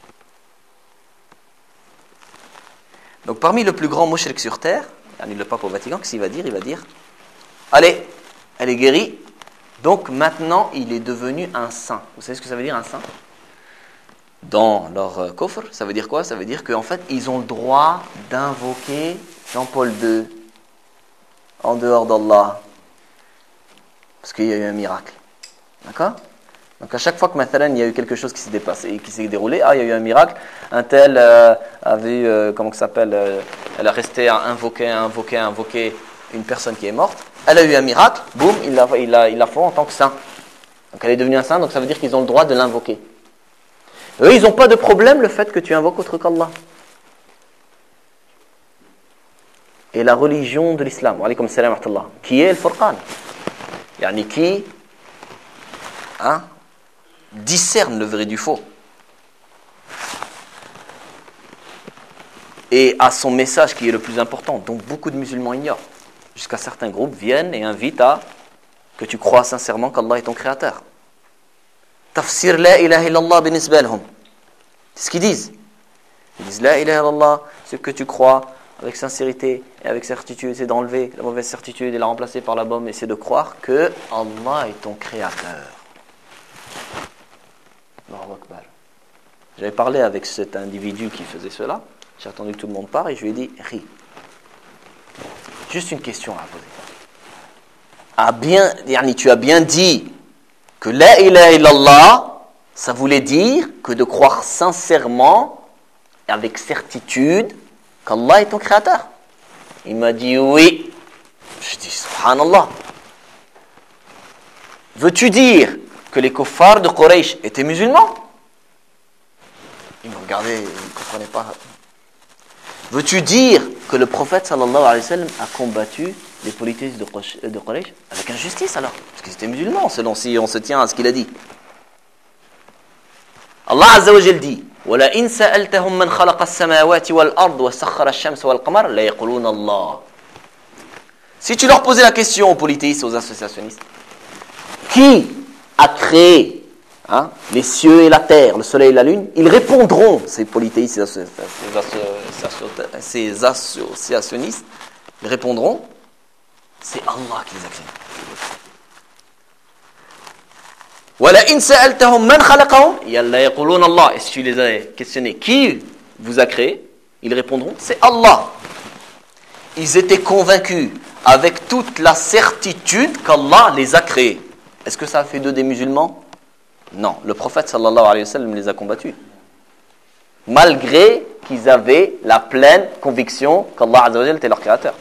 Donc parmi le plus grand mouchrik sur terre, le pape au Vatican, qu'est-ce qu'il va dire? Il va dire, allez, elle est guérie, donc maintenant il est devenu un saint. Vous savez ce que ça veut dire un saint? Dans leur euh, coffre, ça veut dire quoi? Ça veut dire qu'en fait, ils ont le droit d'invoquer Jean-Paul deux en dehors d'Allah. Parce qu'il y a eu un miracle. D'accord? Donc à chaque fois que maintenant il y a eu quelque chose qui s'est dépassé, qui s'est déroulé, ah il y a eu un miracle, un tel euh, a vu, euh, comment ça s'appelle, euh, elle a resté à invoquer, à invoquer, à invoquer une personne qui est morte, elle a eu un miracle, boum, il l'a, il l'a, il l'a fait en tant que saint. Donc elle est devenue un saint, donc ça veut dire qu'ils ont le droit de l'invoquer. Eux, ils n'ont pas de problème le fait que tu invoques autre qu'Allah. Et la religion de l'islam, wa alaykum salam wa rahmatullah, qui est le Furqan, yani qui hein, discerne le vrai du faux. Et à son message qui est le plus important, dont beaucoup de musulmans ignorent. Jusqu'à certains groupes viennent et invitent à que tu crois sincèrement qu'Allah est ton créateur. Tafsir la ilaha illallah binisba lahum. C'est ce qu'ils disent. Ils disent la ilaha illallah, ce que tu crois avec sincérité et avec certitude, c'est d'enlever la mauvaise certitude et la remplacer par la bonne, et c'est de croire que Allah est ton créateur. Allahu Akbar. J'avais parlé avec cet individu qui faisait cela, j'ai attendu que tout le monde part et je lui ai dit, ris. Juste une question à poser. Ah bien, yani, tu as bien dit que la ilaha illallah, ça voulait dire que de croire sincèrement et avec certitude qu'Allah est ton créateur. Il m'a dit oui. Je dis subhanallah. Veux-tu dire que les kuffars de Quraysh étaient musulmans? Il me regardait, il ne comprenait pas. Veux-tu dire que le prophète sallallahu alayhi wa sallam a combattu les polythéistes de Quraysh avec injustice alors? Parce qu'ils étaient musulmans, selon si on se tient à ce qu'il a dit. Allah Azza wa Jal dit وَلَئِنْ سَأَلْتَهُمْ مَنْ خَلَقَ السَّمَاوَاتِ وَالْأَرْضِ وَسَخَّرَ الشَّمْسَ وَالْقَمَرَ لَيَقُولُونَ اللَّهُ. Si tu leur posais la question aux polythéistes, aux associationnistes, qui a créé hein, les cieux et la terre, le soleil et la lune, ils répondront, ces polythéistes, ces, associ- ces, associ- ces associationnistes, ils répondront, c'est Allah qui les a créés. وَلَئِنْ سَأَلْتَهُمْ مَنْ خَلَقَهُمْ يَقُولُونَ اللَّهُ. Et si tu les as questionnés, qui vous a créé? Ils répondront, c'est Allah. Ils étaient convaincus avec toute la certitude qu'Allah les a créés. Est-ce que ça a fait d'eux des musulmans? Non. Le prophète sallallahu alayhi wa sallam les a combattus. Malgré qu'ils avaient la pleine conviction qu'Allah Azza wa Jal était leur créateur.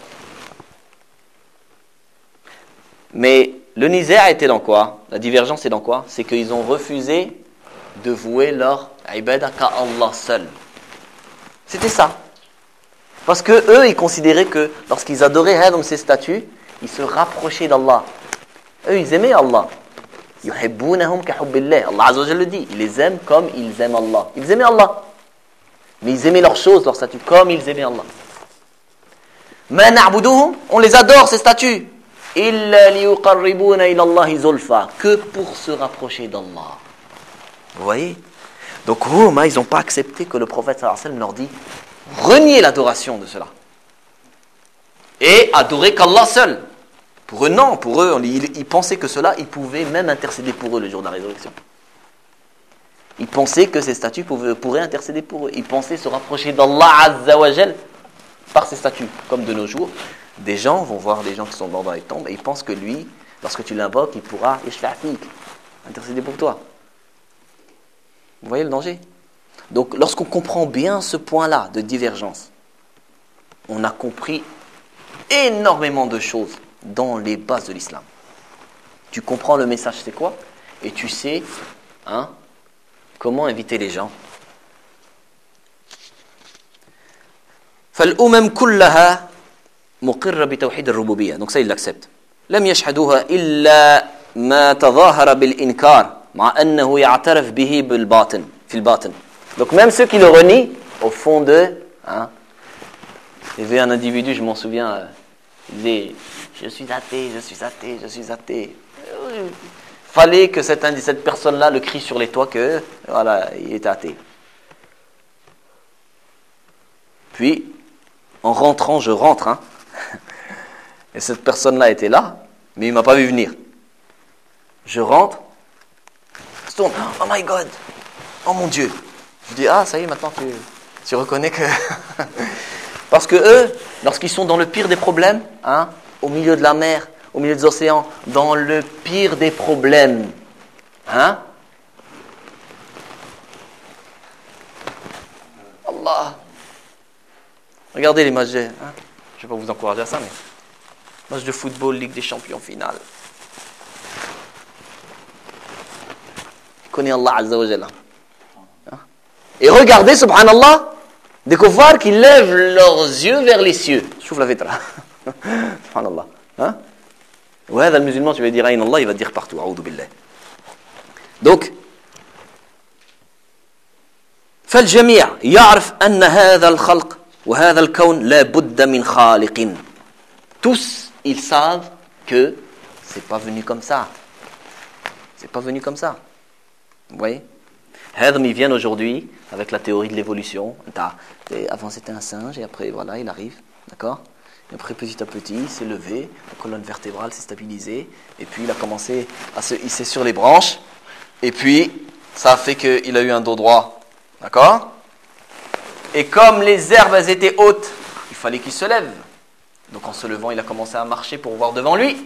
Mais le nizaa était dans quoi? La divergence est dans quoi? C'est qu'ils ont refusé de vouer leur ibadah qu'à Allah seul. C'était ça. Parce que eux, ils considéraient que lorsqu'ils adoraient Adam, ces statues, ils se rapprochaient d'Allah. Eux, ils aimaient Allah. Yuhibbunahum ka hubbillah. Allah Azza wa Jalla le dit. Ils les aiment comme ils aiment Allah. Ils aimaient Allah. Mais ils aimaient leurs choses, leurs statues, comme ils aimaient Allah. Ma na'buduhum, on les adore, ces statues. Illa liyuqarribuna ila Allahi zulfa. Que pour se rapprocher d'Allah. Vous voyez? Donc, oh, ils n'ont pas accepté que le prophète sallallahu alayhi wa sallam leur dit renier l'adoration de cela. Et adorer qu'Allah seul. Pour eux, non. Pour eux, ils, ils pensaient que cela, ils pouvaient même intercéder pour eux le jour de la résurrection. Ils pensaient que ces statues pouvaient, pourraient intercéder pour eux. Ils pensaient se rapprocher d'Allah Azza wa Jal par ces statues. Comme de nos jours, des gens vont voir des gens qui sont morts dans les tombes et ils pensent que lui, lorsque tu l'invoques, il pourra intercéder pour toi. Vous voyez le danger? Donc, lorsqu'on comprend bien ce point-là de divergence, on a compris énormément de choses dans les bases de l'islam. Tu comprends le message, c'est quoi? Et tu sais hein, comment inviter les gens. فالأمم كلها مقرة بتوحيد الربوبية. Donc ça, il l'accepte. لم يشهدوها إلا ما تظاهر بالإنكار مع أنه يعترف به بالباطن في الباطن. Donc même ceux qui le renient, au fond d'eux, hein, il y avait un individu, je m'en souviens, euh, il disait « Je suis athée, je suis athée, je suis athée ». Il fallait que cette, cette personne-là le crie sur les toits que, voilà, il était athée. Puis, en rentrant, je rentre, hein, et cette personne-là était là, mais il ne m'a pas vu venir. Je rentre, je tourne, oh my God, oh mon Dieu. Je dis, ah, ça y est, maintenant tu, tu reconnais que... Parce que eux, lorsqu'ils sont dans le pire des problèmes, hein, au milieu de la mer, au milieu des océans, dans le pire des problèmes, hein, Allah. Regardez les matchs, hein, je ne vais pas vous encourager à ça, mais match de football, Ligue des Champions finale. Connais Allah Azza wa Jalla. Et regardez, subhanallah, des kuffars qui lèvent leurs yeux vers les cieux. Chouf la vitra. Subhanallah. Hein? Ouais, le musulman, tu vas dire Aïn Allah, il va dire partout. A'oudou billah. Donc, فالجميع يعرف أن هذا الخلق وهذا الكون لا بد من خالق. Tous, ils savent que c'est pas venu comme ça. C'est pas venu comme ça. Vous voyez? Hadm, ils viennent aujourd'hui avec la théorie de l'évolution. Avant c'était un singe et après voilà, il arrive. D'accord? Et après, petit à petit, il s'est levé, la colonne vertébrale s'est stabilisée, et puis il a commencé à se hisser sur les branches, et puis ça a fait qu'il a eu un dos droit. D'accord? Et comme les herbes elles étaient hautes, il fallait qu'il se lève. Donc en se levant, il a commencé à marcher pour voir devant lui.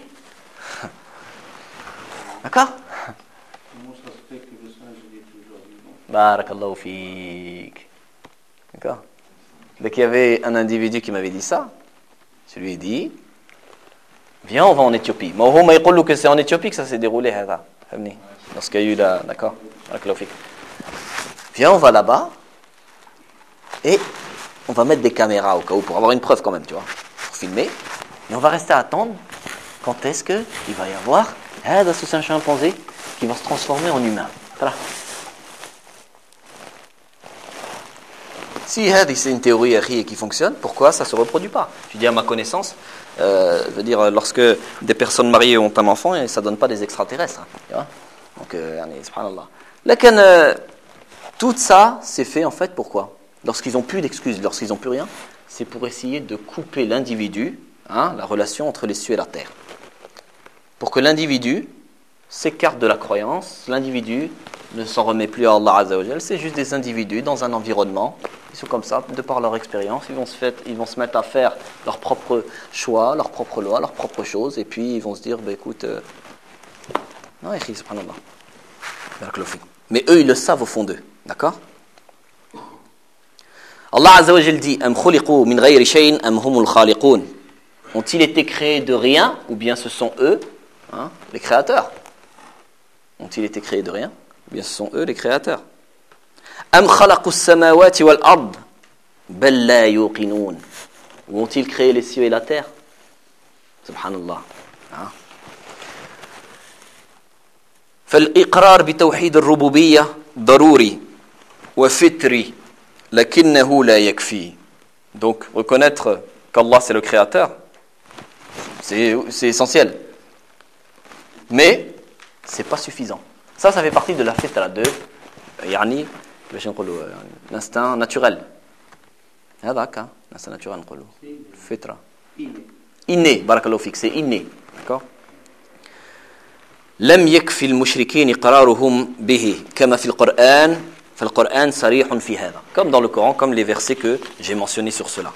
D'accord? Comment ça se fait que le singe il est toujours vivant? Barakallahu fik. D'accord? Dès qu'il y avait un individu qui m'avait dit ça, je lui ai dit, viens, on va en Éthiopie. Mais on m'a dit que c'est en Éthiopie que ça s'est déroulé. Lorsqu'il y a eu la... D'accord? Barakallahu fik. Viens, on va là-bas et on va mettre des caméras au cas où pour avoir une preuve quand même, tu vois, pour filmer. Et on va rester à attendre quand est-ce qu'il va y avoir un chimpanzé qui va se transformer en humain. Voilà. Si c'est une théorie qui fonctionne, pourquoi ça ne se reproduit pas? Je dis à ma connaissance, euh, je veux dire, lorsque des personnes mariées ont un enfant, ça ne donne pas des extraterrestres. Tu vois? Donc, euh, subhanallah. Lakin, euh, tout ça, c'est fait en fait pourquoi? Lorsqu'ils n'ont plus d'excuses, lorsqu'ils n'ont plus rien, c'est pour essayer de couper l'individu, hein, la relation entre les cieux et la terre. Pour que l'individu s'écarte de la croyance, l'individu ne s'en remet plus à Allah Azza wa Jal, c'est juste des individus dans un environnement, ils sont comme ça, de par leur expérience, ils vont se, fait, ils vont se mettre à faire leurs propres choix, leurs propres lois, leurs propres choses, et puis ils vont se dire, bah, écoute, euh... non, écrit, subhanallah. Mais eux, ils le savent au fond d'eux, d'accord? Allah Azza wa Jal dit, Am khuliqu min ghayri shay'in am humul khaliqun. Ont-ils été créés de rien, ou bien ce sont eux, hein, les créateurs? Ont-ils été créés de rien, ou bien ce sont eux les créateurs? Am khalaqu as-samawati wal ard bal la yuqinun. Ou ont-ils créé les cieux et la terre? Subhanallah. Hein? فالإقرار بتوحيد الربوبية ضروري وفطري لكنه لا يكفي. Donc reconnaître qu'Allah c'est le créateur, c'est, c'est essentiel. Mais c'est pas suffisant. Ça, ça fait partie de la fitra de يعني l'instinct naturel. هذاك l'instinct naturel نقولوا fitra. Inné, barakallahu fik, c'est inné, d'accord? لم يكفي المشركين إقرارهم به كما في القرآن فالقرآن صريح في هذا. Comme dans le Coran, comme les versets que j'ai mentionnés sur cela.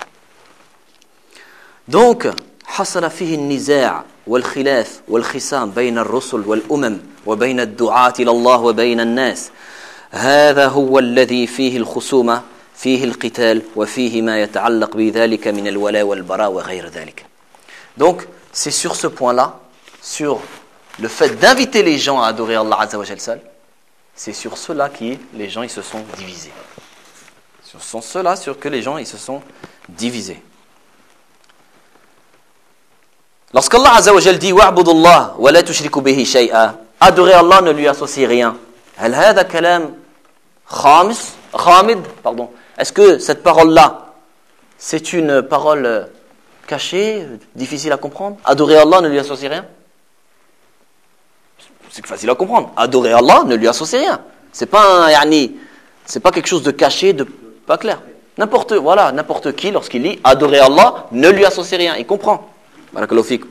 Donc حصل فيه النزاع والخلاف والخصام بين الرسل والأمم وبين الدعاة إلى الله وبين الناس. هذا هو الذي فيه الخصومة فيه القتال وفيه ما يتعلق بذلك من الولاء والبراء وغير ذلك. Donc c'est sur ce point-là, sur le fait d'inviter les gens à adorer Allah Azza wa Jal seul, c'est sur cela que les gens ils se sont divisés. Ce sont ceux-là sur que les gens ils se sont divisés. Lorsqu'Allah Azza wa Jal dit wa'budu Allah wa la tushriku bihi shay'a, adorer Allah, ne lui associer rien. هل هذا كلام خامس خامد pardon. Est-ce que cette parole-là c'est une parole cachée, difficile à comprendre? Adorer Allah, ne lui associer rien? C'est facile à comprendre. Adorer Allah, ne lui associer rien. C'est pas un yani, c'est pas quelque chose de caché, de pas clair. N'importe voilà, n'importe qui lorsqu'il lit adorer Allah, ne lui associer rien, il comprend. Barakallahu fik.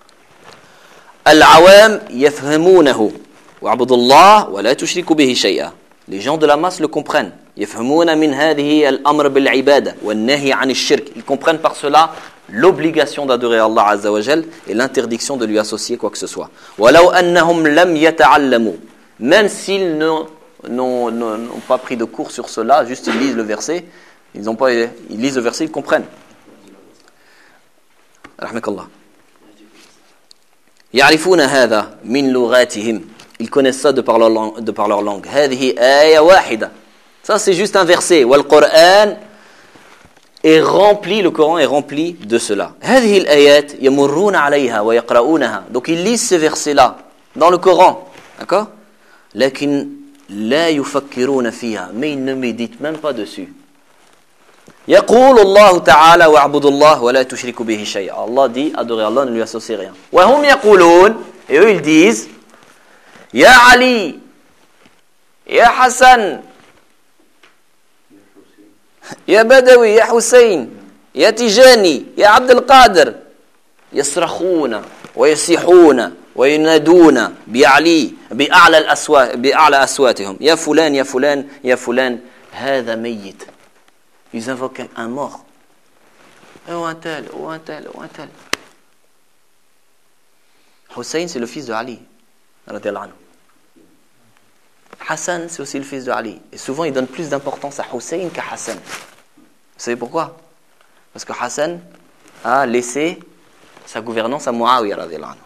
Al-awam yafhamunahu wa'budu Allah wa la tushriku bihi shay'a. Les gens de la masse le comprennent. Yafhamuna min hadhihi al-amr bil ibada wa an-nahy 'an ash-shirk. Ils comprennent par cela l'obligation d'adorer Allah Azza wa Jal et l'interdiction de lui associer quoi que ce soit. Walau annahum lam yata'allamu, même s'ils n'ont, n'ont, n'ont pas pris de cours sur cela, juste ils lisent le verset, ils n'ont pas, ils lisent le verset, ils comprennent. Rahmakallah. Ya'rifuna hadha min lughatihim. Ils connaissent ça de par leur langue. De par leur langue. Hadhihi aya wahida. Ça c'est juste un verset. Wal Qur'an est rempli, le Coran est rempli de cela. هذه الآيات يمرون عليها ويقرؤونها. Donc ils lisent ces versets-là dans le Coran, d'accord? لكن لا يفكرون فيها, mais ils ne méditent même pas dessus. يقول الله تعالى واعبدوا الله ولا تشركوا به شيئا. Allah dit adorez Allah, ne lui associez rien. وهم يقولون, et eux ils disent يا علي يا حسن يا بدوي يا حسين يا تيجاني يا عبد القادر يصرخون ويصيحون وينادون بأعلي بأعلى الأصوات بأعلى أصواتهم يا فلان يا فلان يا فلان هذا ميت. Ils invoquent un mort. Oh un tel, oh un tel, oh un tel. Hussein, c'est le fils de Ali. Hassan, c'est aussi le fils de Ali. Et souvent, ils donnent plus d'importance à Hussein qu'à Hassan. Vous savez pourquoi? Parce que Hassan a laissé sa gouvernance à Muawiyah radhiyallahu anhu.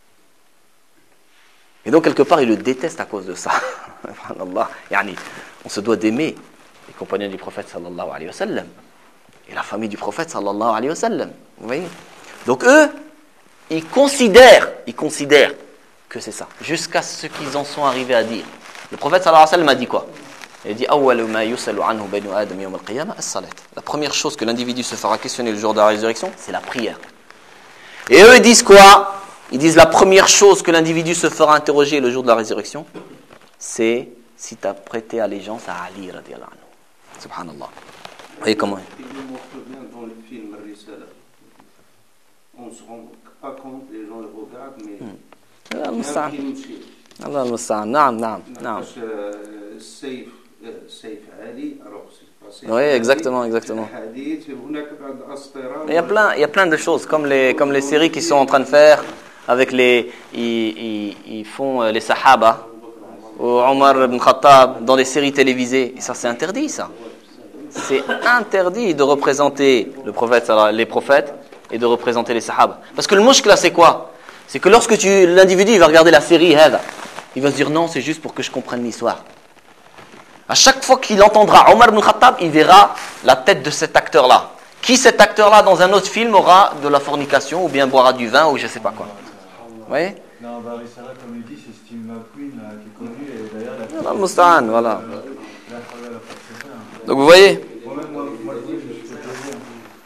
Et donc, quelque part, il le déteste à cause de ça. On se doit d'aimer les compagnons du prophète sallallahu alayhi wa sallam et la famille du prophète sallallahu alayhi wa sallam. Vous voyez? Donc, eux, ils considèrent, ils considèrent que c'est ça, jusqu'à ce qu'ils en sont arrivés à dire. Le prophète sallallahu alayhi wa sallam a dit quoi? Il a dit awwalu ma yusalu anhu banu adam yawm al-qiyamah as-salat. La première chose que l'individu se fera questionner le jour de la résurrection, c'est la prière. Et eux ils disent quoi? Ils disent la première chose que l'individu se fera interroger le jour de la résurrection, c'est si tu as prêté allégeance à Ali radhiyallahu anhu. Subhanallah. Vous voyez comment? Il le montre bien dans le film Risala. On ne se rend pas compte, les gens le regardent, mais il y a un film aussi. Allah al-Musta'an. Naam, naam, naam. Saif, Saif Ali, alors c'est pas Saif. Oui, exactement, exactement. Il y a plein, il y a plein de choses, comme les, comme les séries qu'ils sont en train de faire avec les, ils, ils, ils font les Sahaba ou Omar ibn Khattab dans les séries télévisées. Et ça, c'est interdit, ça. C'est interdit de représenter le prophète, les prophètes et de représenter les Sahaba. Parce que le mouchk là, c'est quoi? C'est que lorsque tu, l'individu il va regarder la série, il va se dire non, c'est juste pour que je comprenne l'histoire. À chaque fois qu'il entendra Omar ibn Khattab, il verra la tête de cet acteur-là. Qui cet acteur-là dans un autre film aura de la fornication ou bien boira du vin ou je ne sais pas quoi. Vous voyez? Non, bah, Risala, comme il dit, c'est Steve McQueen là, qui est connu et d'ailleurs la Allah Musta'an, voilà. Euh, la, la, la, la, Donc vous voyez? Moi-même, moi, moi, je dis, je suis plaisir.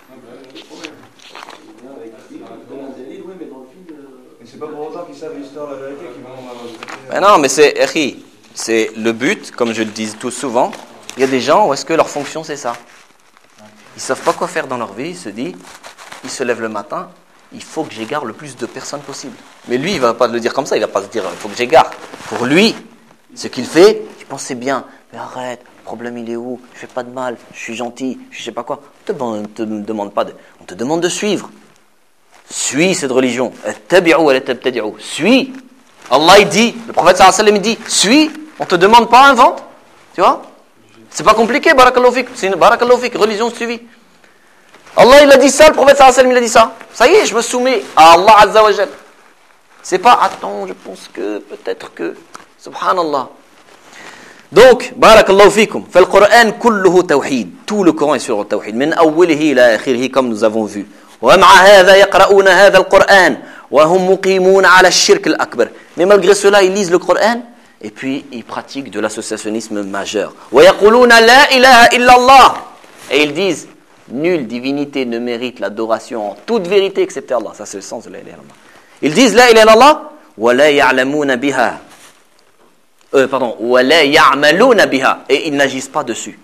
Mais c'est pas pour autant qu'ils savent l'histoire, la vérité, qu'ils vont euh, Mais non, mais c'est, c'est le but, comme je le dis tout souvent. Il y a des gens où est-ce que leur fonction c'est ça? Ils savent pas quoi faire dans leur vie, ils se disent, ils se lèvent le matin, il faut que j'égare le plus de personnes possible. Mais lui, il va pas le dire comme ça, il va pas se dire, il faut que j'égare. Pour lui, ce qu'il fait, il pense c'est bien, mais arrête, le problème il est où? Je fais pas de mal, je suis gentil, je sais pas quoi. On te, te demande pas de, on te demande de suivre. Suis cette religion. Suis. Allah il dit, le prophète sallallahu alayhi wa sallam il dit, suis. On te demande pas, invente. Tu vois? C'est pas compliqué, barakallahu fik. C'est une barakallahu fik, religion suivie. Allah il a dit ça, le prophète sallallahu alayhi wa sallam il a dit ça. Ça y est, je me soumets à Allah azza wa jal. C'est pas attends, je pense que peut-être que subhanallah. Donc barakallahu fikum. Fa al-Qur'an kulluhu tawhid. Tout le Coran est sur le tawhid min awwalihi ila akhirih comme nous avons vu. ومع هذا يقرؤون هذا القرآن وهم مقيمون على الشرك الأكبر. Mais malgré cela, ils lisent le Coran et puis ils pratiquent de l'associationnisme majeur. ويقولون لا إله إلا الله. Et ils disent nulle divinité ne mérite l'adoration en toute vérité excepté Allah. Ça c'est le sens de la ilaha illallah. Ils disent la ilaha illallah ولا يعلمون بها. Euh, pardon, ولا يعملون بها. Et ils n'agissent pas dessus.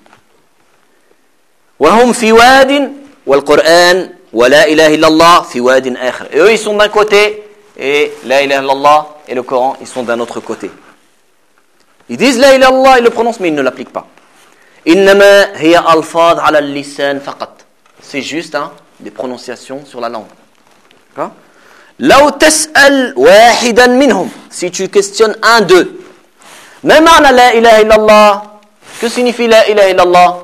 وهم في واد والقرآن ولا إله إلا الله في واد آخر. Et eux ils sont d'un côté et la ilaha illallah et le Coran ils sont d'un autre côté. Ils disent la ilaha illallah, ils le prononcent mais ils ne l'appliquent pas. إنما هي ألفاظ على اللسان فقط. C'est juste hein, des prononciations sur la langue. D'accord? لو تسأل واحدا منهم. Si tu questionnes un d'eux. ما معنى لا إله إلا الله? Que signifie la ilaha illallah?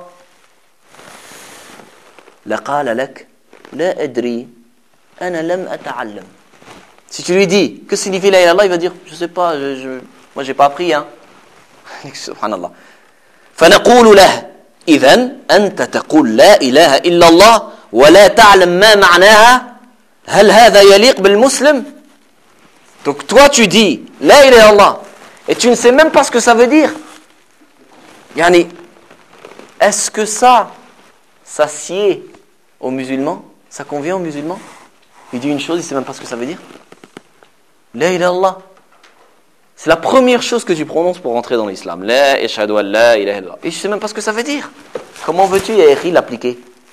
لقال لك لا أدري أنا لم أتعلم. Si tu lui dis que signifie la ilaha illallah, il va dire je sais pas, je, je, moi j'ai pas appris hein. Subhanallah. فنقول له إذن أنت تقول لا إله إلا الله ولا تعلم ما معناها هل هذا يليق بالمسلم? Donc toi tu dis la ilaha illallah et tu ne sais même pas ce que ça veut dire. Yani, est-ce que ça ça sied aux musulmans? Ça convient aux musulmans? Il dit une chose, il ne sait même pas ce que ça veut dire. La ilaha illallah. C'est la première chose que tu prononces pour rentrer dans l'islam. La ishhadu an la ilaha illallah. Et je ne sais même pas ce que ça veut dire. Comment veux-tu, ya akhi, l'appliquer?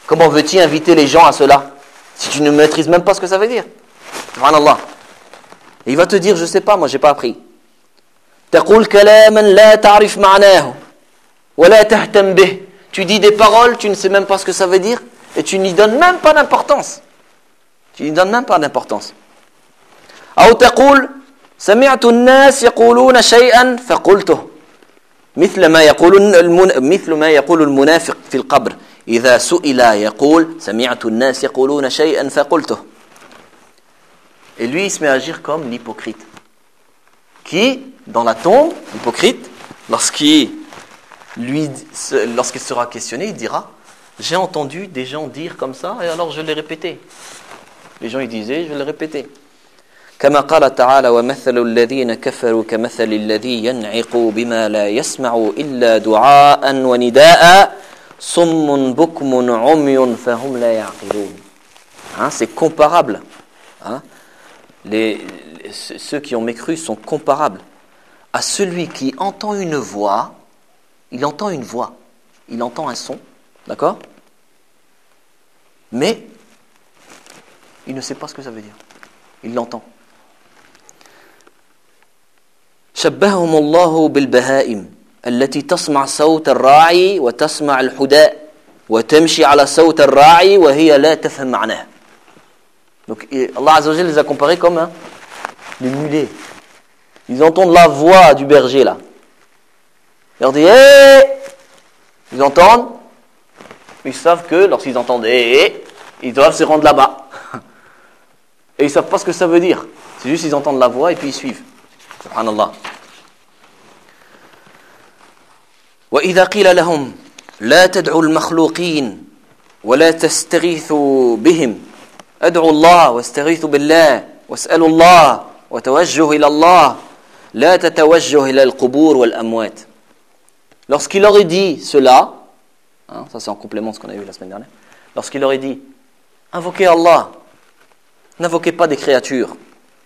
Comment veux-tu inviter les gens à cela si tu ne maîtrises même pas ce que ça veut dire? Subhanallah. Et il va te dire, je sais pas, moi j'ai pas appris. تقول كلاما لا تعرف معناه ولا تهتم به. Tu dis des paroles, tu ne sais même pas ce que ça veut dire et tu n'y donnes même pas d'importance. Tu n'y donnes même pas d'importance. أو تقول سمعت الناس يقولون شيئا فقلته مثل ما يقول المن... مثل ما يقول المنافق في القبر إذا سئل يقول سمعت الناس يقولون شيئا فقلته. Et lui il se met à agir comme l'hypocrite qui dans la tombe, hypocrite, lorsqu'il lui lorsqu'il sera questionné, il dira j'ai entendu des gens dire comme ça et alors je l'ai répété. Les gens ils disaient, je l'ai répété. كما قال تعالى ومثل الذين كفروا كمثل الذي ينعق بما لا يسمع إلا دعاء ونداء صم بكم عمي فهم لا يعقلون. Hein, c'est comparable. Hein, les, les, ceux qui ont mécru sont comparables à celui qui entend une voix. Il entend une voix, il entend un son, d'accord? Mais il ne sait pas ce que ça veut dire. Il l'entend. شبههم الله بالبهائم التي تسمع صوت الراعي وتسمع الحداء وتمشي على صوت الراعي وهي لا تفهم معناه. Donc Allah Azza wa Jalla les a comparés comme hein, les mulets. Ils entendent la voix du berger là. Il leur dit hey! Ils entendent, ils savent que lorsqu'ils entendent hey, ils doivent se rendre là-bas. Et ils savent pas ce que ça veut dire. C'est juste ils entendent la voix et puis ils suivent. Subhanallah. وإذا قيل لهم لا تدعوا المخلوقين ولا تستغيثوا بهم ادعوا الله واستغيثوا بالله واسألوا الله وتوجهوا إلى الله لا تتوجه إلى القبور والأموات. Lorsqu'il leur est dit cela, hein, ça c'est en complément de ce qu'on a vu la semaine dernière, lorsqu'il leur est dit invoquez Allah, n'invoquez pas des créatures,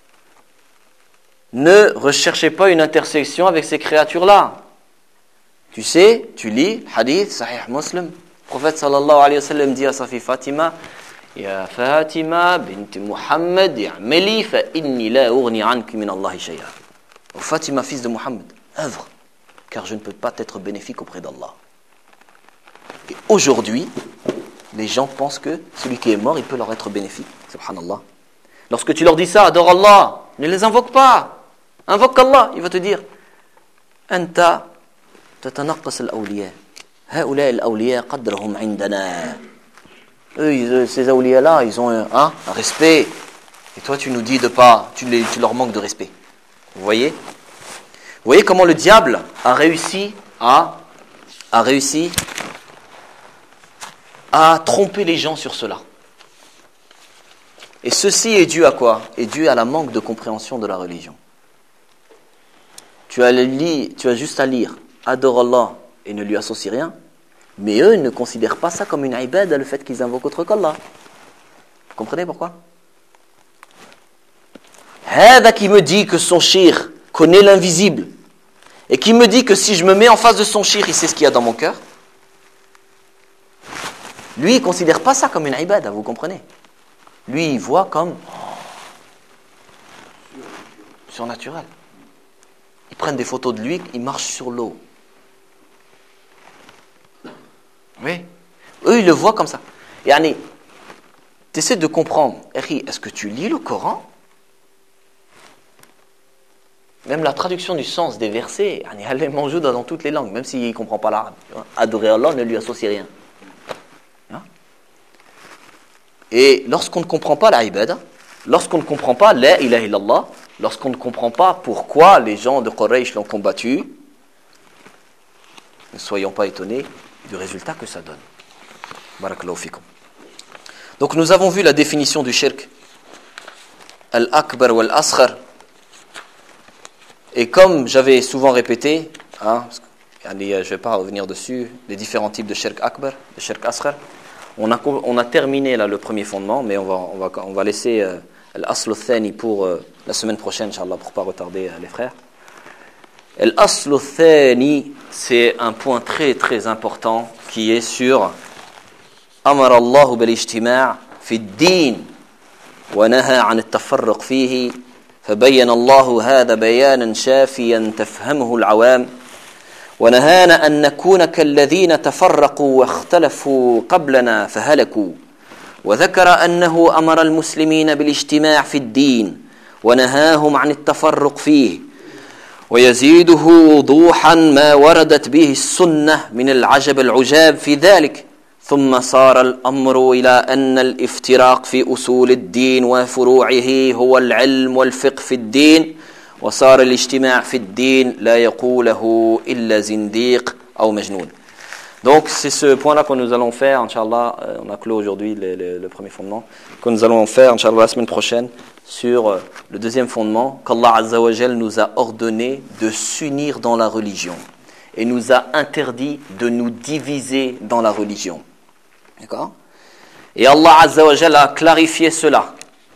ne recherchez pas une intersection avec ces créatures-là. Tu sais, tu lis, hadith, sahih muslim, le prophète sallallahu alayhi wa sallam dit à sa fille Fatima, Ya Fatima bint Muhammad, i'mali fa inni la ughni anki min Allahi shay'a. Oh Fatima, fils de Muhammad, œuvre, car je ne peux pas être bénéfique auprès d'Allah. Et aujourd'hui, les gens pensent que celui qui est mort, il peut leur être bénéfique. Subhanallah. Lorsque tu leur dis ça, adore Allah, ne les invoque pas. Invoque Allah, il va te dire Anta tatanaqqas al-awliya. Haoula al-awliya qadrahum indana. Eux, ces awliya-là, ils ont un, hein, un respect. Et toi, tu nous dis de pas, tu, les, tu leur manques de respect. Vous voyez ? Vous voyez comment le diable a réussi à, a réussi à tromper les gens sur cela. Et ceci est dû à quoi? Est dû à la manque de compréhension de la religion. Tu as, li, tu as juste à lire adore Allah et ne lui associe rien, mais eux ne considèrent pas ça comme une ibada, le fait qu'ils invoquent autre qu'Allah. Vous comprenez pourquoi? Hada qui me dit que son shir connaît l'invisible et qui me dit que si je me mets en face de son shir, il sait ce qu'il y a dans mon cœur. Lui, il ne considère pas ça comme une ibada, vous comprenez? Lui, il voit comme surnaturel. Ils prennent des photos de lui, il marche sur l'eau. Oui. Eux, ils le voient comme ça. Et Annie, tu essaies de comprendre. Est-ce que tu lis le Coran? Même la traduction du sens des versets, elle est mangouda dans toutes les langues, même s'il ne comprend pas l'arabe. Adorer Allah ne lui associe rien. Et lorsqu'on ne comprend pas la ibada, lorsqu'on ne comprend pas la ilaha illallah, lorsqu'on ne comprend pas pourquoi les gens de Quraysh l'ont combattu, ne soyons pas étonnés du résultat que ça donne. Barakallahu fikum. Donc nous avons vu la définition du shirk, al-akbar ou al-asghar. Et comme j'avais souvent répété, hein, je ne vais pas revenir dessus, les différents types de shirk akbar, de shirk asghar, on a, on a terminé là le premier fondement, mais on va, on va, on va laisser euh, l'asl al-thani pour euh, la semaine prochaine, Inch'Allah, pour ne pas retarder euh, les frères. L'asl al-thani, c'est un point très très important qui est sur أمر الله بالاجتماع في الدين ونهى عن التفرق فيه فبين الله هذا بيانا شافيا تفهمه العوام ونهانا أن نكون كالذين تفرقوا واختلفوا قبلنا فهلكوا وذكر أنه أمر المسلمين بالاجتماع في الدين ونهاهم عن التفرق فيه ويزيده وضوحا ما وردت به السنة من العجب العجاب في ذلك ثم صار الأمر إلى أن الافتراق في أصول الدين وفروعه هو العلم والفقه في الدين وصار الاجتماع في الدين لا يقوله إلا زنديق أو مجنون. Donc c'est ce point-là que nous allons faire, Inch'Allah, euh, on a clos aujourd'hui le, le, le premier fondement, que nous allons faire, Inch'Allah, la semaine prochaine, sur euh, le deuxième fondement, qu'Allah Azza wa Jal nous a ordonné de s'unir dans la religion et nous a interdit de nous diviser dans la religion. D'accord ? Et Allah Azza wa Jal a clarifié cela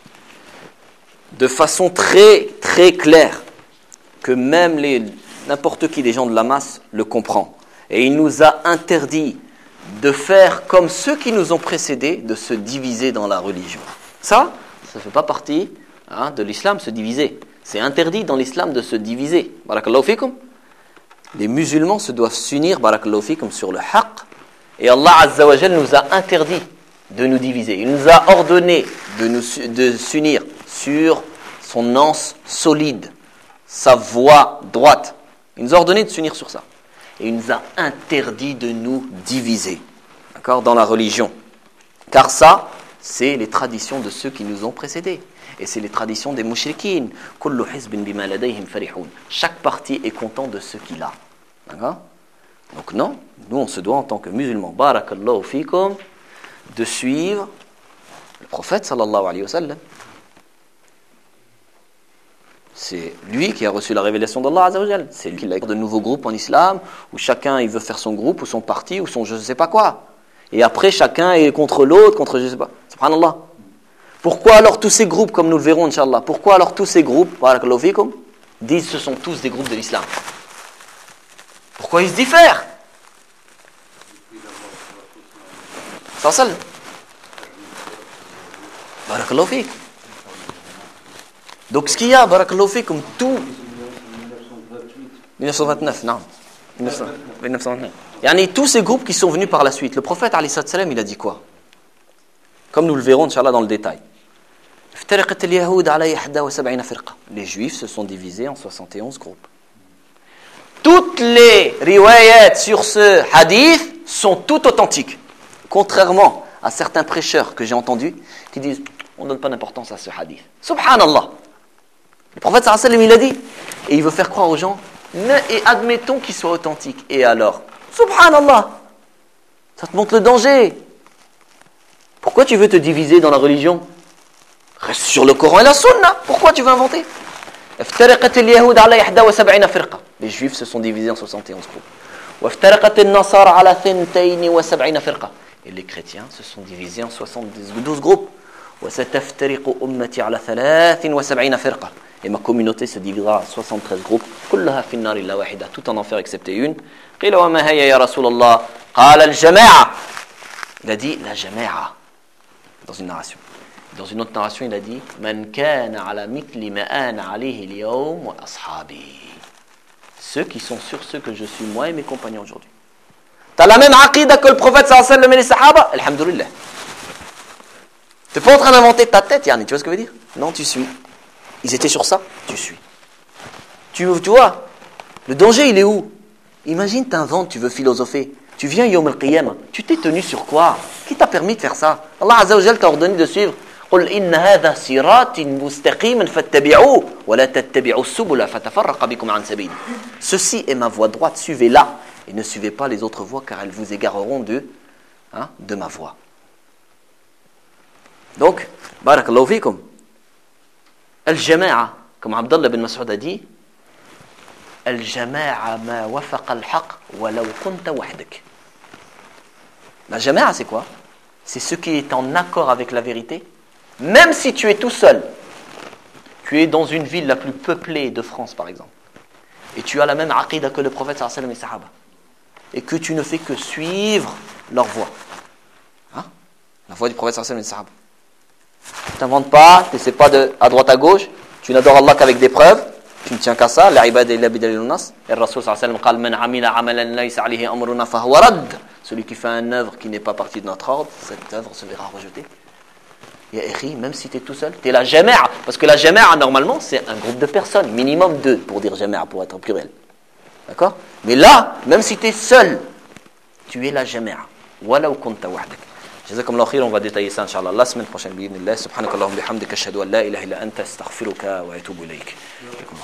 de façon très très claire, que même les, n'importe qui des gens de la masse le comprend. Et il nous a interdit de faire comme ceux qui nous ont précédés, de se diviser dans la religion. Ça, ça ne fait pas partie hein, de l'islam, se diviser. C'est interdit dans l'islam de se diviser. Barakallahu fikum. Les musulmans se doivent s'unir, barakallahu fikum, sur le haqq. Et Allah Azza wa Jal nous a interdit de nous diviser. Il nous a ordonné de, nous, de s'unir sur son anse solide, sa voie droite. Il nous a ordonné de s'unir sur ça. Et il nous a interdit de nous diviser, d'accord, dans la religion. Car ça, c'est les traditions de ceux qui nous ont précédés. Et c'est les traditions des mushrikines. Kullu hizbin bima ladayhim farihun. Chaque parti est content de ce qu'il a. D'accord ? Donc non, nous on se doit en tant que musulmans, barakallahu fikum, de suivre le prophète sallallahu alayhi wa sallam. C'est lui qui a reçu la révélation d'Allah Azza wa Jal. C'est lui qui a de nouveaux groupes en islam, où chacun il veut faire son groupe, ou son parti, ou son je ne sais pas quoi. Et après chacun est contre l'autre, contre je ne sais pas. Subhanallah. Pourquoi alors tous ces groupes, comme nous le verrons Inch'Allah, pourquoi alors tous ces groupes, barakallahu fikum, disent ce sont tous des groupes de l'islam? Pourquoi ils se diffèrent? C'est ça. Barakallahu fikum. Donc ce qu'il y a, barakallahu fikum, tout... mille neuf cent vingt-neuf, non. mille neuf cent vingt-neuf. Yani, tous ces groupes qui sont venus par la suite. Le prophète, alayhi salam, il a dit quoi? Comme nous le verrons, Inch'Allah, dans le détail. Les juifs se sont divisés en soixante et onze groupes. Toutes les riwayat sur ce hadith sont toutes authentiques. Contrairement à certains prêcheurs que j'ai entendus qui disent on ne donne pas d'importance à ce hadith. Subhanallah. Le prophète sallallahu alayhi wa sallam, il a dit, et il veut faire croire aux gens, et admettons qu'il soit authentique. Et alors, subhanallah, ça te montre le danger. Pourquoi tu veux te diviser dans la religion? Reste sur le Coran et la Sunna. Pourquoi tu veux inventer? Les juifs se sont divisés en soixante et onze groupes. Et les chrétiens se sont divisés en soixante-douze groupes. Et ma communauté se divisera en soixante-treize groupes. Tout en enfer excepté une. Il a dit la jama'a dans une narration. Dans une autre narration, il a dit Man kana ala mithli ma ana alayhi al-yawm wa ashabi. Ceux qui sont sur ce que je suis moi et mes compagnons aujourd'hui. T'as la même aqida que le prophète sallallahu alayhi wa sallam et les sahaba? Alhamdulillah. T'es pas en train d'inventer ta tête, Yani, tu vois ce que je veux dire? Non, tu suis. Ils étaient sur ça, tu suis. Tu, tu vois, le danger il est où? Imagine t'inventes, tu veux philosopher. Tu viens Yawm al-Qiyamah, tu t'es tenu sur quoi? Qui t'a permis de faire ça? Allah Azza wa Jal t'a ordonné de suivre. قل إن هذا صراط مستقيم فاتبعوه ولا تتبعوا السبل فتفرق بكم عن سبيله. Ceci est ma voie droite, suivez-la et ne suivez pas les autres voies car elles vous égareront de, hein, de ma voie. Donc, barakallahu fikum. Al-jama'a, comme Abdallah bin Mas'ud a dit, Al-jama'a ma wafaqa al-haq walau kunta wahdak. La jama'a, c'est quoi? C'est ce qui est en accord avec la vérité. Même si tu es tout seul, tu es dans une ville la plus peuplée de France par exemple, et tu as la même aqida que le prophète sallallahu alayhi wa sallam et sahaba, et que tu ne fais que suivre leur voie. Hein? La foi du prophète sallallahu alayhi wa sallam et des sahaba. Tu n'inventes pas, tu n'essaies pas de, à droite à gauche, tu n'adores Allah qu'avec des preuves, tu ne tiens qu'à ça. La ibada illa bidalil nas. Et le Rasul sallallahu alayhi wa sallam man amila amalan laysa alayhi amruna fahuwa radd. Celui qui fait une œuvre qui n'est pas partie de notre ordre, cette œuvre se verra rejetée. Ya écrit, même si tu es tout seul, tu es la jama'a. Parce que la jama'a, normalement, c'est un groupe de personnes, minimum deux, pour dire jama'a, pour être pluriel. D'accord? Mais là, même si tu es seul, tu es la jama'a. Walau kunta wahdak. جزاكم الله خير. On va détailler ça إن شاء الله la semaine prochaine بإذن الله. سبحانك اللهم وبحمدك أشهد أن لا إله إلا أنت أستغفرك وأتوب إليك.